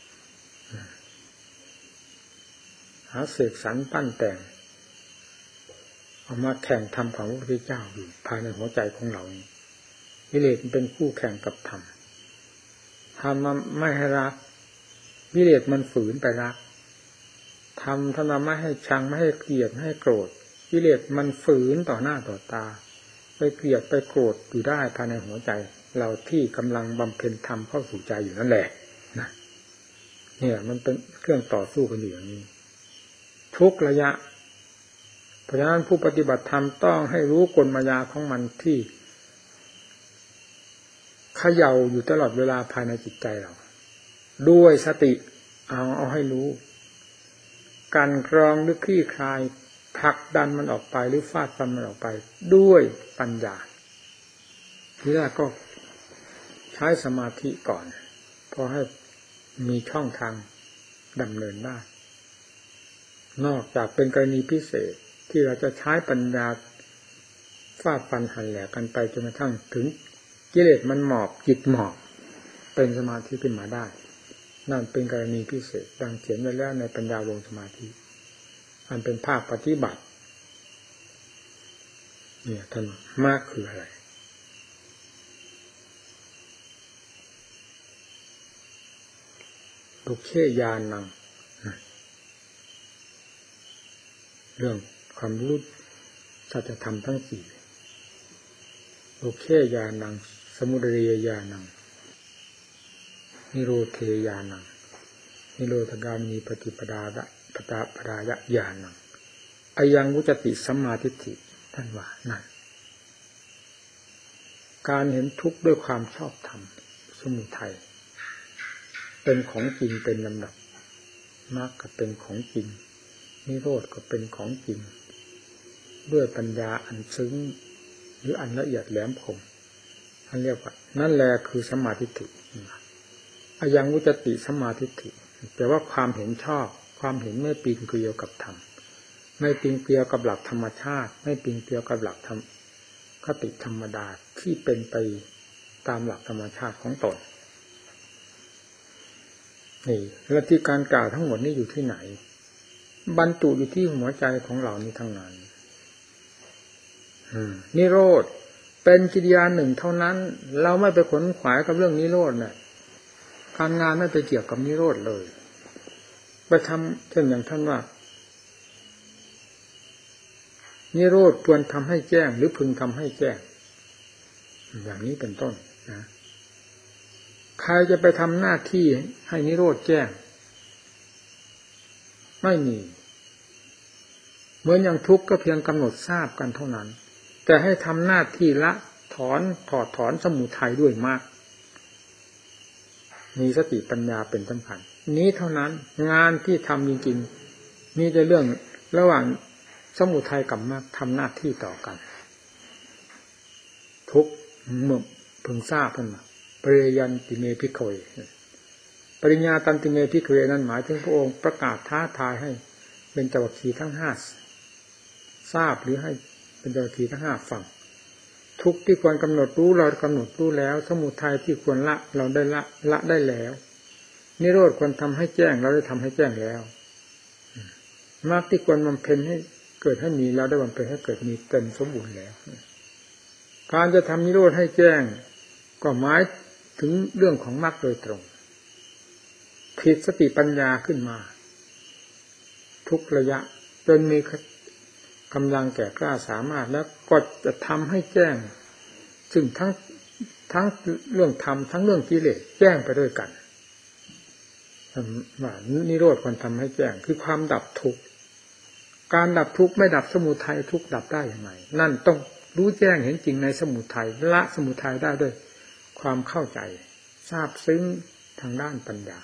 หาเสกสรรปั้นแต่งเอามาแข่งธรรมของพระพุทธเจ้าอยู่ภายในหัวใจของเรานี้กิเลสมันเป็นคู่แข่งกับธรรมธรรมมันไม่ให้รักกิเลสมันฝืนไปรักธรรมท่านไม่ให้ชังไม่ให้เกลียดไม่ให้โกรธกิเลสมันฝืนต่อหน้าต่อตาไปเกลียดไปโกรธอยู่ได้ภายในหัวใจเราที่กำลังบำเพ็ญธรรมเข้าสู่ใจอยู่นั่นแหละนะเนี่ยมันเป็นเครื่องต่อสู้กันอยู่อย่างนี้ทุกระยะเพราะฉะนั้นผู้ปฏิบัติธรรมต้องให้รู้กลมายาของมันที่เขย่าอยู่ตลอดเวลาภายในจิตใจเราด้วยสติเอาเอาให้รู้การกรองหรือคลี่คลายผลักดันมันออกไปหรือฟาดฟันมันออกไปด้วยปัญญาทีแรกก็ใช้สมาธิก่อนพอให้มีช่องทางดำเนินได้นอกจากเป็นกรณีพิเศษที่เราจะใช้ปัญญาฟาดฟันหันแหลกกันไปจนกระทั่งถึงกิเลสมันหมอบจิตหมอบเป็นสมาธิขึ้นมาได้นั่นเป็นกรณีพิเศษดังเขียนไว้แล้วในปัญญาวงสมาธิอันเป็นภาคปฏิบัติเนี่ยท่านมากคืออะไรทุกเขญาณังเรื่องความรู้สัจธรรมทั้งสี่ทุกเขญาณังสมุทัยญาณังนิโรธญาณังนิโรธกามิปฏิปดาระปตาปรายญาณังอายังวุจติสัมมาทิฏฐิท่านว่านั่นการเห็นทุกข์ด้วยความชอบธรรมสมุทัยเป็นของจริงเป็นลำดับมรรคก็เป็นของจริงนิโรธก็เป็นของจริงด้วยปัญญาอันซึ้งหรืออันละเอียดแหลมคมท่านเรียกว่านั่นแหละคือสัมมาทิฏฐิอายังวุจติสัมมาทิฏฐิแปลว่าความเห็นชอบความเห็นไม่ปีนเกลียวกับธรรมไม่ปีนเกลียวกับหลักธรรมชาติไม่ปีนเกลียวกับหลักธรรมคติธรรมดาที่เป็นไปตามหลักธรรมชาติของตนนี่และที่การกล่าวทั้งหมดนี้อยู่ที่ไหนบรรจุอยู่ที่หัวใจของเรานี้ทั้งนั้นนิโรธเป็นกิริยาหนึ่งเท่านั้นเราไม่ไปขนขวายกับเรื่องนิโรธน่ะการงานไม่ไปเกี่ยวกับนิโรธเลยไปทำเช่นอย่างท่านว่านิโรธควรทำให้แจ้งหรือพึงทำให้แจ้งอย่างนี้เป็นต้นนะใครจะไปทำหน้าที่ให้นิโรธแจ้งไม่มีเหมือนอย่างทุกข์ก็เพียงกำหนดทราบกันเท่านั้นแต่ให้ทำหน้าที่ละถอนถอดถอนสมุทัยด้วยมรรคมีสติปัญญาเป็นสำคัญนี้เท่านั้นงานที่ทำจริงๆมีแต่เรื่องระหว่างสมุทัยกับมรรคทำหน้าที่ต่อกันทุกเมื่อพึงทราบกันมาปริยันติเมพิโคยปริญญาตันติเมพิโคยนั้นหมายถึงพระองค์ประกาศท้าทายให้เป็นเจ้าวัคคีทั้งห้าทราบหรือให้เป็นเจ้าวัคคีทั้งห้าฟังทุกที่ควรกำหนดรู้เรากำหนดรู้แล้วสมุทัยที่ควรละเราได้ละละได้แล้วนิโรธควรทำให้แจ้งเราได้ทำให้แจ้งแล้วมรรคที่ควรบำเพ็ญให้เกิดให้มีเราได้บำเพ็ญให้เกิดมีเต็มสมบูรณ์แล้วการจะทำนิโรธให้แจ้งก็หมายถึงเรื่องของมรรคโดยตรงผิดสติปัญญาขึ้นมาทุกระยะจนมีกำลังแก่กล้าสามารถแล้วก็จะทำให้แจ้งซึ่งทั้งทั้งเรื่องธรรมทั้งเรื่องกิเลสแจ้งไปด้วยกันว่านิโรธควรทำให้แจ้งคือความดับทุกข์การดับทุกข์ไม่ดับสมุทัยทุกข์ดับได้อย่างไรนั่นต้องรู้แจ้งเห็นจริงในสมุทัยละสมุทัยได้ด้วยความเข้าใจทราบซึ้งทางด้านปัญญา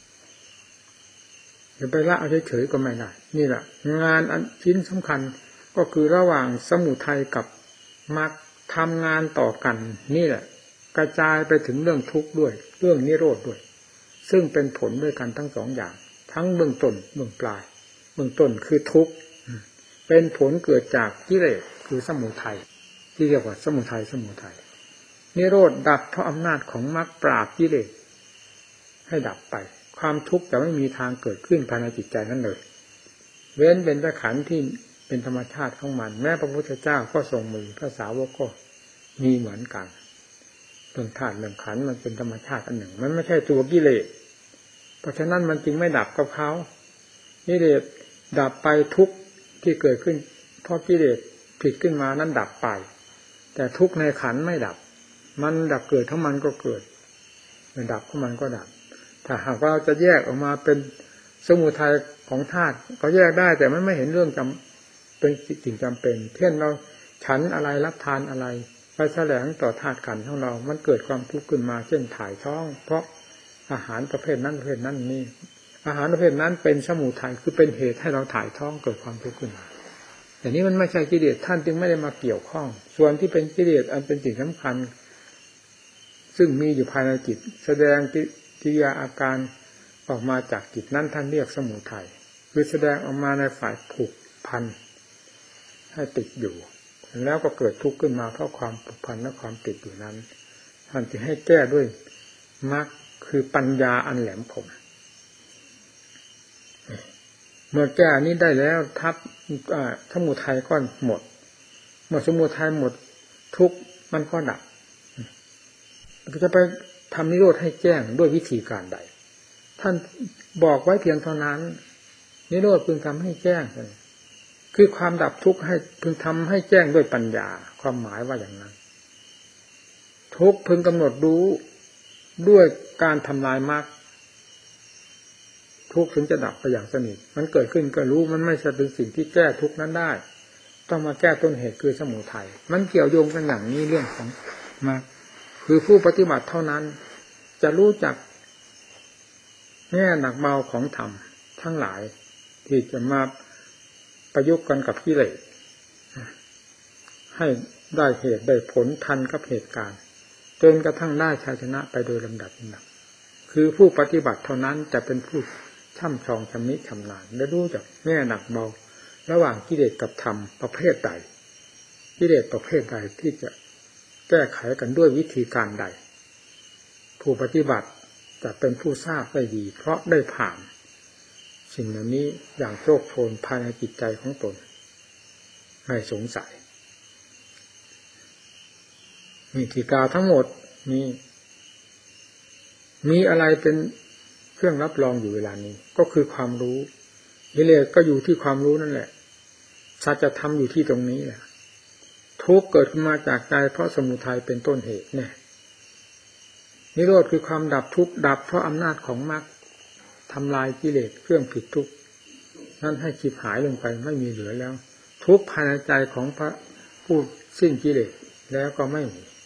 จะไปละเอาเฉยๆก็ไม่ได้นี่แหละงานอันชิ้นสำคัญก็คือระหว่างสมุทัยกับมรรคทำงานต่อกันนี่แหละกระจายไปถึงเรื่องทุกข์ด้วยเรื่องนิโรธด้วยซึ่งเป็นผลด้วยกันทั้งสองอย่างทั้งเบื้องต้นเบื้องปลายเบื้องต้นคือทุกข์เป็นผลเกิดจากกิเลสคือสมุทัยที่เรียกว่าสมุทัยสมุทัยนิโรธดับเพราะอำนาจของมรรคปราบกิเลสให้ดับไปความทุกข์จะไม่มีทางเกิดขึ้นภายในจิตใจนั้นเลยเว้นเป็นแต่ขันธ์ที่เป็นธรรมชาติของมันแม้พระพุทธเจ้าก็ทรงมีพระสาวกก็มีเหมือนกันเรื่องธาตุเรื่องขันธ์มันเป็นธรรมชาติอันหนึ่งมันไม่ใช่ตัวกิเลสเพราะฉะนั้นมันจึงไม่ดับกับเขากิเลสดับไปทุกข์ที่เกิดขึ้นเพราะกิเลสผิดขึ้นมานั้นดับไปแต่ทุกข์ในขันธ์ไม่ดับมันดับเกิดของมันก็เกิดมันดับของมันก็ดับถ้าหากว่าเราจะแยกออกมาเป็นสมุทัยของธาตุก็แยกได้แต่มันไม่เห็นเรื่องจำเป็นสิ่งจำเป็นเช่นเราฉันอะไรรับทานอะไรไปแสดงต่อธาตุขันธ์ของเรามันเกิดความทุกข์ขึ้นมาเช่นถ่ายท้องเพราะอาหารประเภทนั้นประเภทนั้นนี่อาหารประเภทนั้นเป็นสมุทัยคือเป็นเหตุให้เราถ่ายท้องเกิดความทุกข์ขึ้นมาแต่นี้มันไม่ใช่กิเลสท่านจึงไม่ได้มาเกี่ยวข้องส่วนที่เป็นกิเลสอันเป็นสิ่งสำคัญซึ่งมีอยู่ภายในจิตแสดงกิริยาอาการออกมาจากจิตนั้นท่านเรียกสมุทัยคือแสดงออกมาในฝ่ายผูกพันให้ติดอยู่แล้วก็เกิดทุกข์ขึ้นมาเพราะความผูกพันและความติดอยู่นั้นท่านจะให้แก้ด้วยมรรคคือปัญญาอันแหลมคมเมื่อแก้นี้ได้แล้วทับสมุทัยก็หมดเมื่อสมุทัยหมดทุกข์มันก็ดับจะไปทำนิโรธให้แจ้งด้วยวิธีการใดท่านบอกไว้เพียงเท่านั้นนิโรธพึงทำให้แจ้งคือความดับทุกข์ให้พึงทำให้แจ้งด้วยปัญญาความหมายว่าอย่างนั้นทุกข์พึงกำหนดรู้ด้วยการทำลายมรรคทุกข์ถึงจะดับไปอย่างสนิทมันเกิดขึ้นก็รู้มันไม่ใช่เป็นสิ่งที่แก้ทุกข์นั้นได้ต้องมาแก้ต้นเหตุคือสมุทัยมันเกี่ยวโยงกันอย่างนี้เรื่องของมรรคคือผู้ปฏิบัติเท่านั้นจะรู้จักแง่หนักเบาของธรรมทั้งหลายที่จะมาประยุกต์กันกับกิเลสให้ได้เหตุได้ผลทันกับเหตุการณ์จนกระทั่งได้ชัยชนะไปโดยลำดับลำดับคือผู้ปฏิบัติเท่านั้นจะเป็นผู้ช่ำชองชำนิชำนาญและรู้จักแง่หนักเบาระหว่างกิเลสกับธรรมประเภทใดกิเลสประเภทใดที่จะแก้ไขกันด้วยวิธีการใดผู้ปฏิบัติจะเป็นผู้ทราบได้ดีเพราะได้ผ่านสิ่งเหล่านี้อย่างโชคโชนภายในจิตใจของตนไม่สงสัยมีทีกาทั้งหมดมีมีอะไรเป็นเครื่องรับรองอยู่เวลานี้ก็คือความรู้กิเลสก็อยู่ที่ความรู้นั่นแหละสัจธรรมอยู่ที่ตรงนี้แหละทุกข์เกิดขึ้นมาจากใจเพราะสมุทัยเป็นต้นเหตุเนี่ยนิโรธคือความดับทุกข์ดับเพราะอำนาจของมรรคทำลายกิเลสเครื่องผิดทุกข์นั้นให้ฉิบหายลงไปไม่มีเหลือแล้วทุกข์ภายในใจของพระผู้สิ้นกิเลสแล้วก็ไม่มี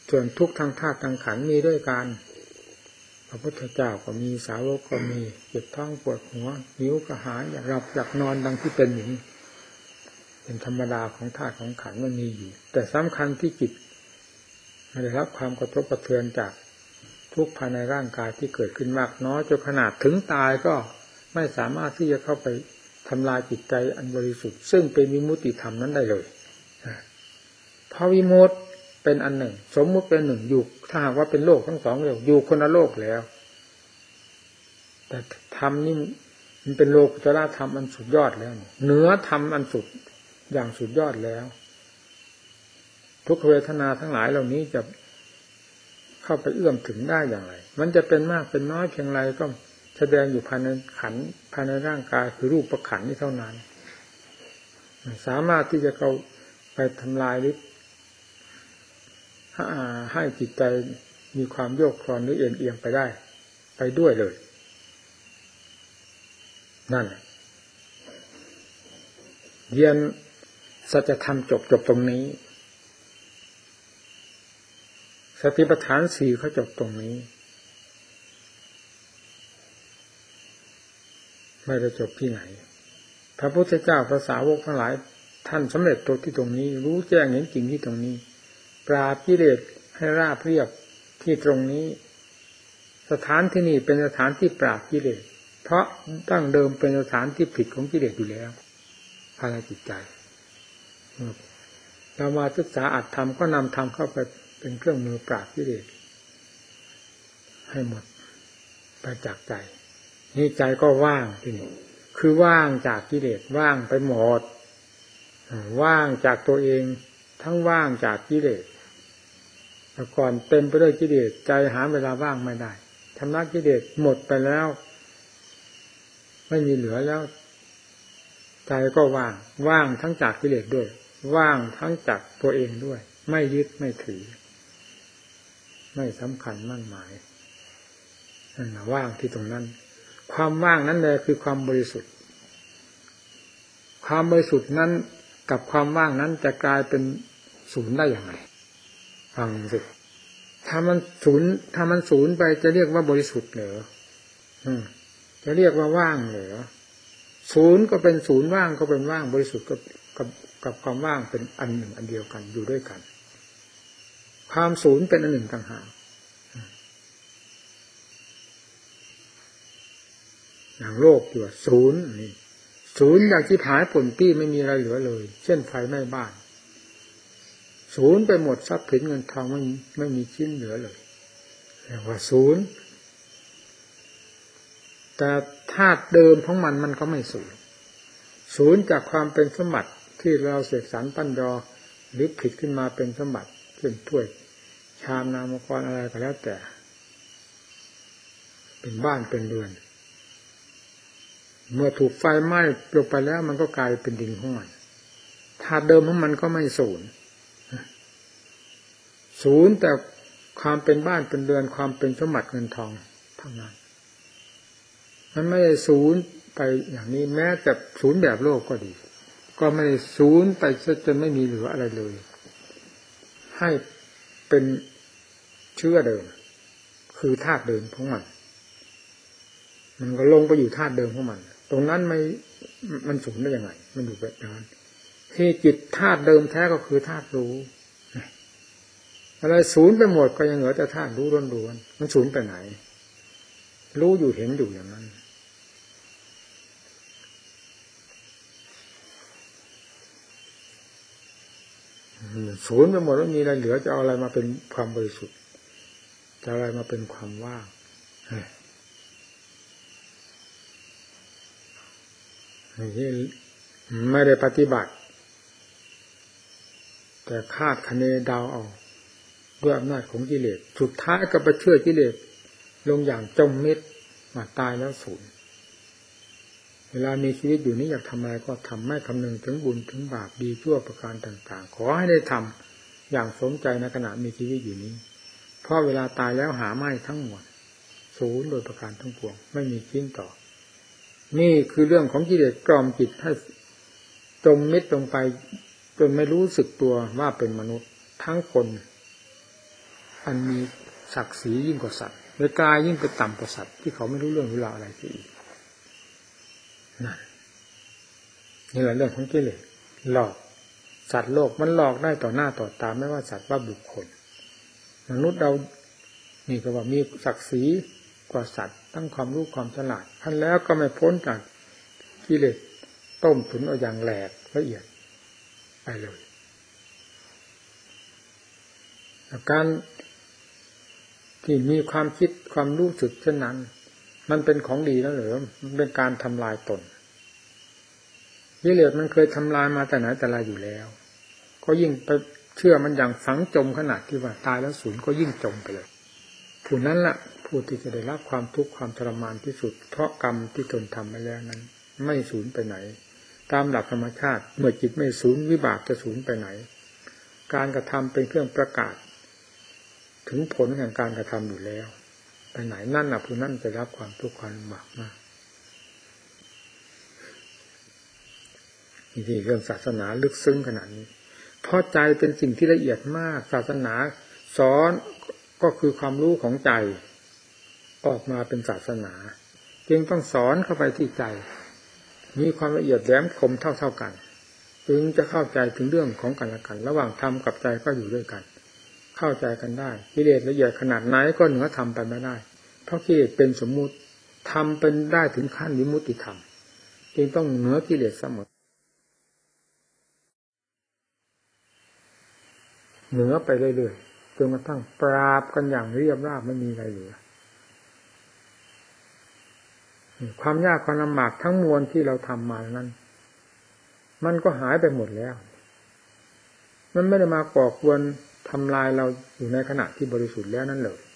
ส่วนทุกข์ทางธาตุทางขันธ์มีด้วยกันพระพุทธเจ้าก็มีสาวกก็มีเจ็บท้องปวดหัวหิวกระหายอยากหลับอยากนอนดังที่เป็นอย่างนี้เป็นธรรมดาของธาตุของขันธ์มันมีอยู่แต่สำคัญที่จิตได้รับความกระทบกระเทือนจากทุกข์ภายในร่างกายที่เกิดขึ้นมากน้อยจนขนาดถึงตายก็ไม่สามารถที่จะเข้าไปทำลายจิตใจอันบริสุทธิ์ซึ่งเป็นวิมุตติธรรมนั้นได้เลยเพราะวิมุตติเป็นอันหนึ่งสมมุติเป็นหนึ่งอยู่ถ้าหากว่าเป็นโลกทั้งสองเลยอยู่คนละโลกแล้วแต่ธรรมนี่มันเป็นโลกุตตรธรรมอันสุดยอดแล้วเหนือธรรมอันสุดอย่างสุดยอดแล้วทุกเวทนาทั้งหลายเหล่านี้จะเข้าไปเอื้อมถึงได้อย่างไรมันจะเป็นมากเป็นน้อยเพียงไรก็แสดงอยู่ภายในขันธ์ภายในร่างกายคือรูปประขันธ์นี้เท่านั้นสามารถที่จะเข้าไปทำลายหรือให้จิตใจมีความโยกคลอนหรือเอียงเอียงไปได้ไปด้วยเลยนั่นเรียนสัจธรรมจบจบตรงนี้สติปัฏฐานสี่เขาจบตรงนี้ไม่ได้จบที่ไหนพระพุทธเจ้าพระสาวกทั้งหลายท่านสำเร็จตัวที่ตรงนี้รู้แจ้งเห็นจริงที่ตรงนี้ปราบกิเลสให้ราบเรียบที่ตรงนี้สถานที่นี้เป็นสถานที่ปราบกิเลสเพราะตั้งเดิมเป็นสถานที่ผิดของกิเลสอยู่แล้วภายในจิตใจเรามาศึกษาอัตธรรมก็นำธรรมเข้าไปเป็นเครื่องมือปราบกิเลสให้หมดไปจากใจนี่ใจก็ว่างที่นี่คือว่างจากกิเลสว่างไปหมดว่างจากตัวเองทั้งว่างจากกิเลสแต่ก่อนเต็มไปด้วยกิเลสใจหาเวลาว่างไม่ได้ชำระกิเลสหมดไปแล้วไม่มีเหลือแล้วใจก็ว่างว่างทั้งจากกิเลสด้วยว่างทั้งจากตัวเองด้วยไม่ยึดไม่ถือไม่สำคัญมั่นหมายนั่นน่ะว่างที่ตรงนั้นความว่างนั้นเลยคือความบริสุทธิ์ความบริสุทธิ์นั้นกับความว่างนั้นจะกลายเป็นศูนย์ได้อย่างไรฟังสิถ้ามันศูนย์ถ้ามันศูนย์ไปจะเรียกว่าบริสุทธิ์เหรออืมจะเรียกว่าว่างเหรอศูนย์ก็เป็นศูนย์ว่างก็เป็นว่างบริสุทธิ์ก็กับกับความว่างเป็นอันหนึ่งอันเดียวกันอยู่ด้วยกันความศูนย์เป็นอันหนึ่งต่างหากอย่างโลกอยู่ศูนย์นี่ศูนย์อย่างที่หายผลปี้ไม่มีอะไรเหลือเลยเช่นไฟไหม้บ้านศูนย์ไปหมดทรัพย์สินเงินทองไม่ไม่มีชิ้นเหลือเลยเรียกว่าศูนย์แต่ธาตุเดิมของมันมันก็ไม่ศูนย์ศูนย์จากความเป็นสมบัติที่เราเสกสรรปั้นยอหรือผิดขึ้นมาเป็นสมบัติเช่นถ้วยชามนามกรอะไรก็แล้วแต่เป็นบ้านเป็นเรือนเมื่อถูกไฟไหม้ลงไปแล้วมันก็กลายเป็นดินของมันธาตุเดิมของมันก็ไม่ศูนย์ศูนย์แต่ความเป็นบ้านเป็นเรือนความเป็นสมบัติเงินทองเท่านั้นมันไม่ได้ศูนย์ไปอย่างนี้แม้แต่ศูนย์แบบโลกก็ดีก็ไม่ได้ศูนย์ไปจนไม่มีเหลืออะไรเลยให้เป็นเชื้อเดิมคือธาตุเดิมของมันมันก็ลงไปอยู่ธาตุเดิมของมันตรงนั้นไม่มันศูนย์ได้ยังไงมันอยู่แบบนั้นที่จิตธาตุเดิมแท้ก็คือธาตุรู้อะไรศูนย์ไปหมดก็ยังเหลือแต่ธาตุรู้ล้วนๆมันศูนย์ไปไหนรู้อยู่เห็นอยู่อย่างนั้นศูนย์ไปหมดแล้วมีอะไรเหลือจะเอาอะไรมาเป็นความบริสุทธิ์จะอะไรมาเป็นความว่างนี่ไม่ได้ปฏิบัติแต่คาดคะเนเดาเอาด้วยอำนาจของกิเลสสุดท้ายก็ไปเชื่อกิเลสลงอย่างจมมิดมาตายแล้วศูนย์เวลามีชีวิตอยู่นี้อยากทำอะไรก็ทำไม่คำนึงถึงบุญถึงบาปดีชั่วประการต่างๆขอให้ได้ทำอย่างสมใจในขณะมีชีวิตอยู่นี้เพราะเวลาตายแล้วหาไม่ทั้งหมดศูนย์โดยประการทั้งปวงไม่มีชิ้นต่อนี่คือเรื่องของกิเลสกล่อมจิตให้จมมิดลงไปจนไม่รู้สึกตัวว่าเป็นมนุษย์ทั้งคนอันมีศักดิ์ศรียิ่งกว่าสัตว์โดยกายยิ่งไปต่ำกว่าสัตว์ที่เขาไม่รู้เรื่องรู้ราวอะไรสิอีกนั่นนี่แหละเรื่องของกิเลสหลอกสัตว์โลกมันหลอกได้ต่อหน้าต่อตาไม่ว่าสัตว์ว่าบุคคลมนุษย์เรานี่ก็ว่ามีศักดิ์ศรีกว่าสัตว์ทั้งความรู้ความฉลาดท่านแล้วก็ไม่พ้นจากกิเลสต้มตุ๋นเอาอย่างแหลกละเอียดไปเลยการที่มีความคิดความรู้สึกเช่นนั้นมันเป็นของดีแล้วหรือมันเป็นการทำลายตนกิเลสมันเคยทำลายมาแต่ไหนแต่ไรอยู่แล้วก็ยิ่งไปเชื่อมันอย่างฝังจมขนาดที่ว่าตายแล้วสูญก็ยิ่งจมไปเลยผู้นั้นล่ะผู้ที่จะได้รับความทุกข์ความทรมานที่สุดเพราะกรรมที่ตนทำไปแล้วนั้นไม่สูญไปไหนตามหลักธรรมชาติเมื่อจิตไม่สูญวิบากจะสูญไปไหนการกระทำเป็นเครื่องประกาศถึงผลแห่งการกระทำอยู่แล้วไปไหนนั่นน่ะผู้นั้นจะรับความทุกข์ความลำบากมากนี่เรื่องศาสนาลึกซึ้งขนาดนี้เพราะใจเป็นสิ่งที่ละเอียดมากศาสนาสอนก็คือความรู้ของใจออกมาเป็นศาสนาจึงต้องสอนเข้าไปที่ใจมีความละเอียดแหลมคมเท่าๆกันจึงจะเข้าใจถึงเรื่องของกันและกันระหว่างธรรมกับใจก็อยู่ด้วยกันเข้าใจกันได้กิเลสละเอียดขนาดไหนก็เหนือธรรมไปไม่ได้เพราะกิเลสเป็นสมมุติธรรมเป็นได้ถึงขั้นวิมุตติธรรมจึงต้องเหนือกิเลสเสมอเหนือไปเรื่อยๆจนกระทั่งปราบกันอย่างเรียบราบไม่มีอะไรเหลือความยากความลำบากทั้งมวลที่เราทำมานั้นมันก็หายไปหมดแล้วมันไม่ได้มาก่อกวนทำลายเราอยู่ในขณะที่บริสุทธิ์แล้วนั่นเลย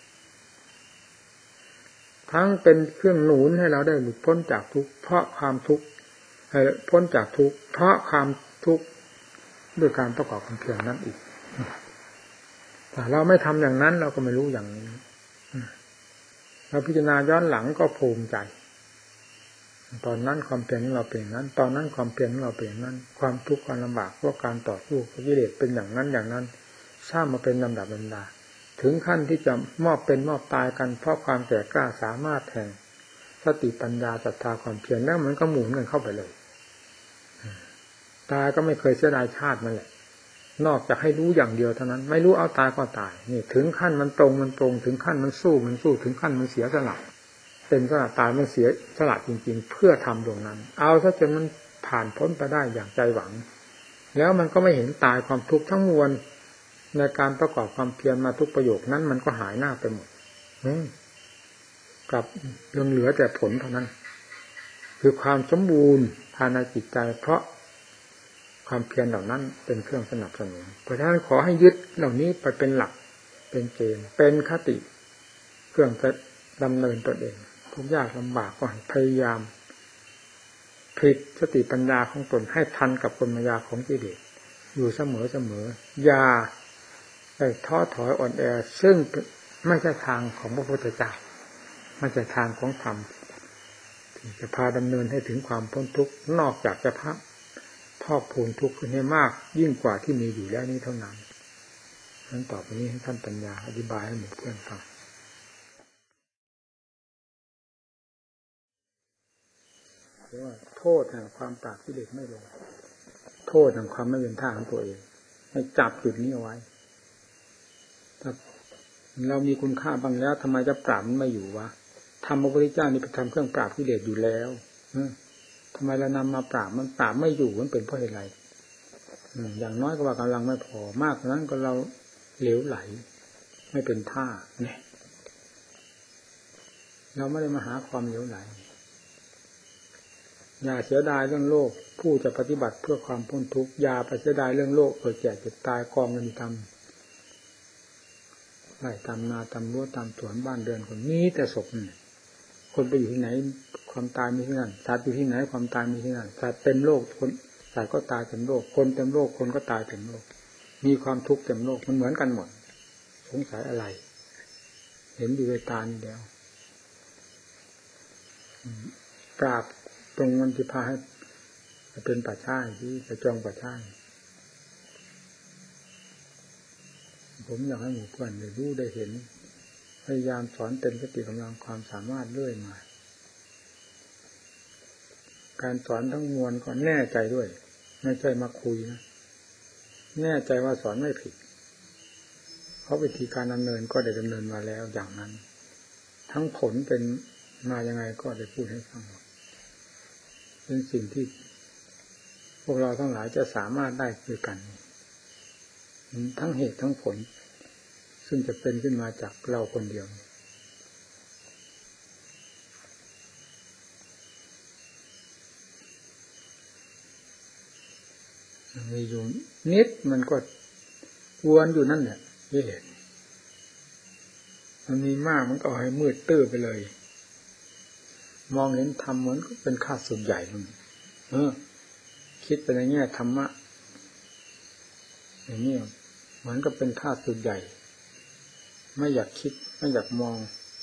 ทั้งเป็นเครื่องหนุนให้เราได้หลุดพ้นจากทุกข์เพราะความทุกข์ให้พ้นจากทุกข์เพราะความทุกข์ด้วยการประกอบความเพียรนั้นอีกแต่เราไม่ทำอย่างนั้นเราก็ไม่รู้อย่างนี้เราพิจารณาย้อนหลังก็ภูมิใจตอนนั้นความเพียรของเราเป็นอย่างนั้นตอนนั้นความเพียรของเราเป็นอย่างนั้นความทุกข์ความลำบากเพราะการต่อสู้กับกิเลสเป็นอย่างนั้นอย่างนั้นสร้างมาเป็นลำดับลำดาถึงขั้นที่จะมอบเป็นมอบตายกันเพราะความแก่กล้าสามารถแห่งสติปัญญาศรัทธาความเพียรแล้วมันก็หมุนกันเข้าไปเลยตายก็ไม่เคยเสียดายชาติมันแหละนอกจากให้รู้อย่างเดียวเท่านั้นไม่รู้เอาตายก็ตายนี่ถึงขั้นมันตรงมันตรงถึงขั้นมันสู้มันสู้ถึงขั้นมันเสียสละเป็นสละตายมันเสียสละจริงๆเพื่อทำตรงนั้นเอาซะจนมันผ่านพ้นไปได้อย่างใจหวังแล้วมันก็ไม่เห็นตายความทุกข์ทั้งมวลในการประกอบความเพียรมาทุกประโยคนั้นมันก็หายหน้าไปหมดกลับยังเหลือแต่ผลเท่านั้นคือความสมบูรณ์ภายในจิตใจเพราะความเพียรเหล่านั้นเป็นเครื่องสนับสนุนเพราะฉะนั้นขอให้ยึดเหล่านี้ไปเป็นหลักเป็นเกณฑ์เป็นคติเครื่องจะดำเนินตนเองทุกยากลำบากก็ให้พยายามพลิกสติปัญญาของตนให้ทันกับกลมายาของกิเลสอยู่เสมอเสมออย่าได้ท้อถอยอ่อนแอซึ่งไม่ใช่ทางของพระพุทธเจ้าไม่ใช่ทางของธรรมที่จะพาดำเนินให้ถึงความพ้นทุกข์นอกจากจะพักพอกพูนทุกข์ขึ้นให้มากยิ่งกว่าที่มีอยู่แล้วนี้เท่านั้นนั้นต่อไปนี้ให้ท่านปัญญาอธิบายให้หมู่เพื่อนฟังเรียกว่าโทษแห่งความปราบกิเลสไม่ลงโทษแห่งความไม่เป็นท่าของตัวเองให้จับจุดนี้เอาไว้ถ้าเรามีคุณค่าบ้างแล้วทำไมจะปราบมันไม่อยู่วะธรรมพระพุทธเจ้านี่เป็นธรรมเครื่องปราบกิเลสอยู่แล้วทำไมเรานำมาปราบมันปราบไม่อยู่มันเป็นเพราะอะไรอย่างน้อยก็ว่ากำลังไม่พอมากกว่านั้นก็เราเหลวไหลไม่เป็นท่าเนี่ยเราไม่ได้มาหาความเหลวไหลอย่าเสียดายเรื่องโลกผู้จะปฏิบัติเพื่อความพ้นทุกข์อย่าไปเสียดายเรื่องโลกเกิดแก่เจ็บตายกองเงินทำไร่ตามนาตามรั้วตามสวนบ้านเรือนคนนี้แต่ศพคนไปอยู่ที่ไหนความตายมีที่นั่นสัตว์อยู่ที่ไหนความตายมีที่นั่นสัตว์เต็มโลกคนสัตว์ก็ตายเต็มโลกคนเต็มโลกคนก็ตายเต็มโลกมีความทุกข์เต็มโลกมันเหมือนกันหมดสงสัยอะไรเห็นอยู่ในตานี่แล้วปราบตรงวันที่พาให้เป็นป่าช้าที่จะจองป่าช้าผมอยากให้หมู่เพื่อนได้รู้ได้เห็นพยายามสอนเต็มสติกำลังความสามารถเรื่อยมาการสอนทั้งมวลก็แน่ใจด้วยไม่ใช่มาคุยนะแน่ใจว่าสอนไม่ผิดเพราะวิธีการดำเนินก็ได้ดำเนินมาแล้วอย่างนั้นทั้งผลเป็นมายังไงก็ได้พูดให้ฟังเป็นสิ่งที่พวกเราทั้งหลายจะสามารถได้ด้วยกันทั้งเหตุทั้งผลซึ่งจะเป็นขึ้นมาจากเราคนเดียวมีอยู่นิดมันก็วนอยู่นั่นแหละนี่เห็นมันมีมากมันก็เอาให้มืดตื้อไปเลยมองเห็นธรรมเหมือนก็เป็นค่าสุดใหญ่มันเออคิดไปในแง่ธรรมะอย่างนี้เหมือนกับเป็นค่าสุดใหญ่ไม่อยากคิดไม่อยากมอง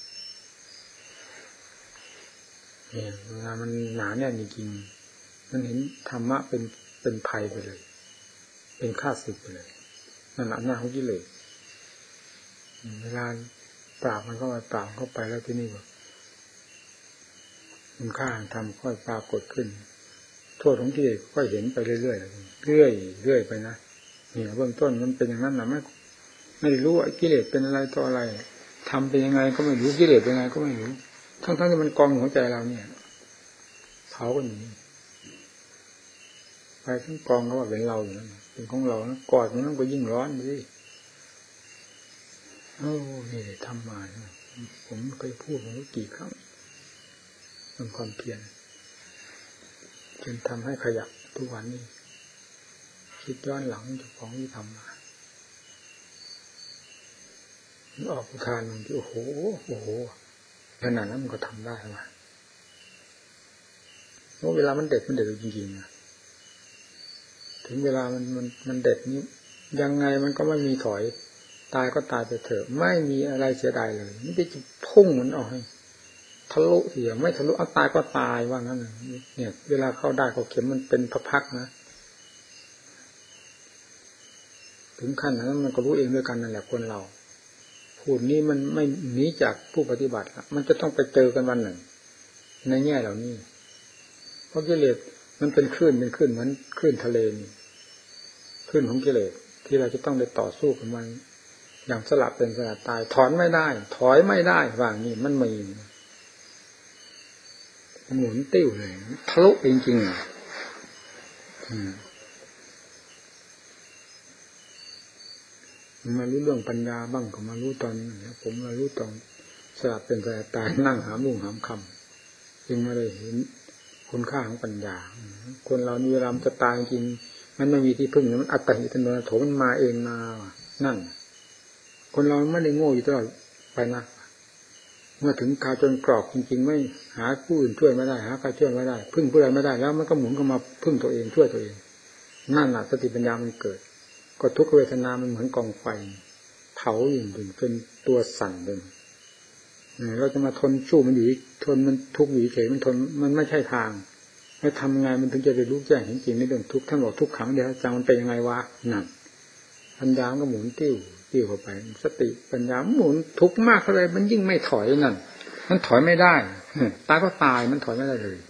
เนี่ยเวลามันหนาแน่นจริงๆมันเห็นธรรมะเป็นเป็นภัยไปเลยเป็นค่าศึกไปเลยนั่นแหละหน้าของกิเลสเวลาปราบมันเข้าไปปราบเข้าไปแล้วที่นี่ก็คุณค่าทำค่อยปรากฏขึ้นโทษของกิเลสก็เห็นไปเรื่อยๆเรื่อยเรื่อยไปนะเนี่ยเบื้องต้นมันเป็นอย่างนั้นนะไม่ไม่รู้ว่ากิเลสเป็นอะไรต่ออะไรทำเป็นยังไงก็ไม่รู้กิเลสเป็นยังไงก็ไม่รู้ทั้งๆที่มันกองหัวใจเราเนี่ยเผากันอย่างนี้ไปทั้งกองก็ว่าเป็นเราอยู่นั่นเป็นของเรานะกอดมันก็ยิ่งร้อนดิโอ้นี่ทำมาผมเคยพูดมากี่ครั้งมันความเพียรจนทำให้ขยับทุกวันนี้คิดย้อนหลังจากของที่ทำมาออกอุทานมันที่โอ้โหโอ้โหขนาดนั้นมันก็ทำได้มาเพราะเวลามันเด็ดมันเด็ดจริงๆนะถึงเวลามันมันมันเด็ดนี้ยังไงมันก็ไม่มีถอยตายก็ตายไปเถอะไม่มีอะไรเสียดายเลยมันจะพุ่งมันออกให้ทะลุเสียไม่ทะลุเอาตายก็ตายว่างั้นเนี่ยเวลาเข้าได้เขาเข็มมันเป็นพักๆนะถึงขั้นนั้นมันก็รู้เองด้วยกันนั่นแหละคนเราพูดนี้มันไม่หนีจากผู้ปฏิบัติมันจะต้องไปเจอกันวันหนึ่งในแง่เหล่านี้เพราะกิเลสมันเป็นคลื่นเป็นคลื่นเหมือนคลื่นทะเลนี่คลื่นของกิเลสที่เราจะต้องไปต่อสู้กับมันอย่างสลับเป็นสลับตายถอนไม่ได้ถอยไม่ได้ว่างี้มันมีหมุนติ้วเลยทะลุจริงๆอืมมารู้เรื่องปัญญาบ้างก็มารู้ตอนนี้ผมมารู้ตอนสลับเป็นสลับตายนั่งหามุ่งหามคำจึงไม่ได้เห็นคุณค่าของปัญญาคนเรานี่เวลาจะตายจริงมันไม่มีที่พึ่งมันอัตติตันโนโถมันมาเองมานั่นคนเราไม่ได้โง่อยู่ตลอดไปนะเมื่อถึงคาจนกรอบจริงๆไม่หาผู้อื่นช่วยไม่ได้หาใครช่วยไม่ได้พึ่งผู้ใดไม่ได้แล้วมันก็หมุนเข้ามาพึ่งตัวเองช่วยตัวเองนั่นแหละสติปัญญามันเกิดก็ทุกขเวทนามันเหมือนกองไฟเผาอยู่ถึงจนตัวสั่นเลยเราจะมาทนสู้มันอยู่ทนมันทุกข์อยู่เฉยมันทนมันไม่ใช่ทางแล้วทำไงมันถึงจะได้รู้แจ้งจริงๆในเรื่องทุกข์ท่านบอกทุกขังเดียวจังมันเป็นยังไงวะนั่นปัญญาก็หมุนติ้วติ้วเข้าไปสติปัญญาหมุนทุกข์มากเท่าไรมันยิ่งไม่ถอยนั่นมันถอยไม่ได้ตายก็ตายมันถอยไม่ได้เลย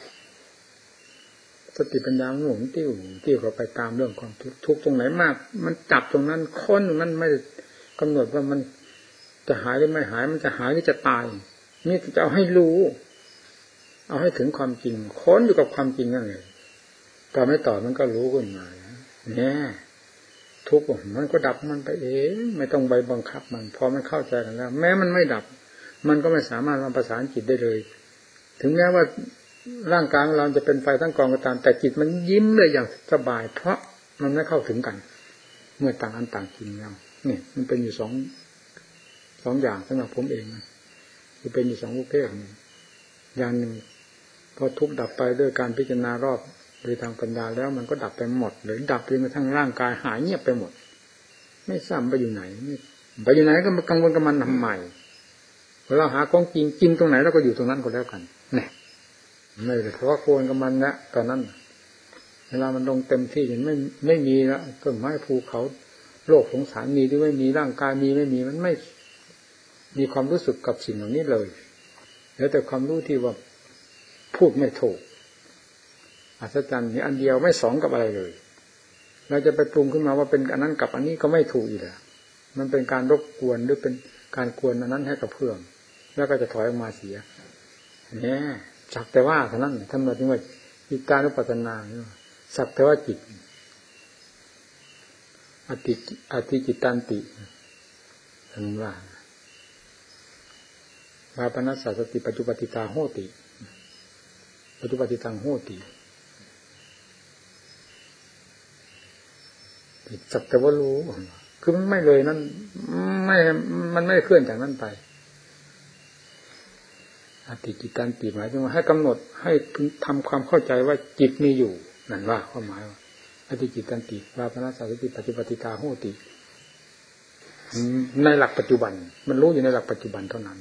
สติปัญญาหมุนติ้วติ้วเข้าไปตามเรื่องความทุกข์ทุกข์ตรงไหนมากมันจับตรงนั้นค้นตรงนั้นไม่กำหนดว่ามันจะหายหรือไม่หายมันจะหายหรือจะตายนี่จะเอาให้รู้เอาให้ถึงความจริงค้นอยู่กับความจริงนั่นเลยต่อไม่ต่อมันก็รู้ขึ้นมาเนี่ยทุกข์มันก็ดับมันไปเองไม่ต้องไปบังคับมันพอมันเข้าใจกันแล้วแม้มันไม่ดับมันก็ไม่สามารถมาประสานจิตได้เลยถึงแม้ว่าร่างกายของเราจะเป็นไฟทั้งกองก็ตามแต่จิตมันยิ้มเลยอย่างสบายเพราะมันไม่เข้าถึงกันเมื่อต่างอันต่างจริงแล้วนี่มันเป็นอยู่สองสองอย่างสำหรับผมเองคือเป็นอยู่สองประเภทอย่างหนึ่งพอทุกข์ดับไปด้วยการพิจารณารอบโดยทางปัญญาแล้วมันก็ดับไปหมดหรือดับไปจนกระทั่งร่างกายหายเงียบไปหมดไม่ทราบไปอยู่ไหนไปอยู่ไหนก็มากังวลกับมันทำไมพอเราหาของจริงจริงตรงไหนเราก็อยู่ตรงนั้นก็แล้วกันเนี่ยไม่เลยเพราะว่าโกนกับมันนะตอนนั้นเวลามันลงเต็มที่เห็นไม่ไม่มีแล้วต้นไม้ภูเขาโลกสงสารมีหรือไม่มีร่างกายมีไม่มีมันไม่มีความรู้สึกกับสิ่งเหล่านี้เลยแล้วแต่ความรู้ที่ว่าพูดไม่ถูกอัศจรรย์นี่อันเดียวไม่สองกับอะไรเลยเราจะไปปรุงขึ้นมาว่าเป็นอันนั้นกับอันนี้ก็ไม่ถูกอีกแล้วมันเป็นการรบกวนหรือเป็นการกวนอันนั้นให้กับเพื่อนแล้วก็จะถอยออกมาเสียเนี่ยสักแต่ว่าเท่านั้นท่านบอกถึงว่าจิตตานุปัสสนาสักแต่ว่าจิตอติอติจิตตันติท่านว่าวาปนัสสะสติปัจจุปติตาโหติปัจจุปติตังโหติสักแต่ว่ารู้คือมันไม่เลยนั่นไม่มันไม่เคลื่อนจากนั้นไปอติจิตตันติหมายถึงว่าให้กำหนดให้ทำความเข้าใจว่าจิตมีอยู่นั่นว่าความหมายว่าอติจิตตันติวาปนัสสะสติปัจจุปติตาโหติในหลักปัจจุบันมันรู้อยู่ในหลักปัจจุบันเท่านั้น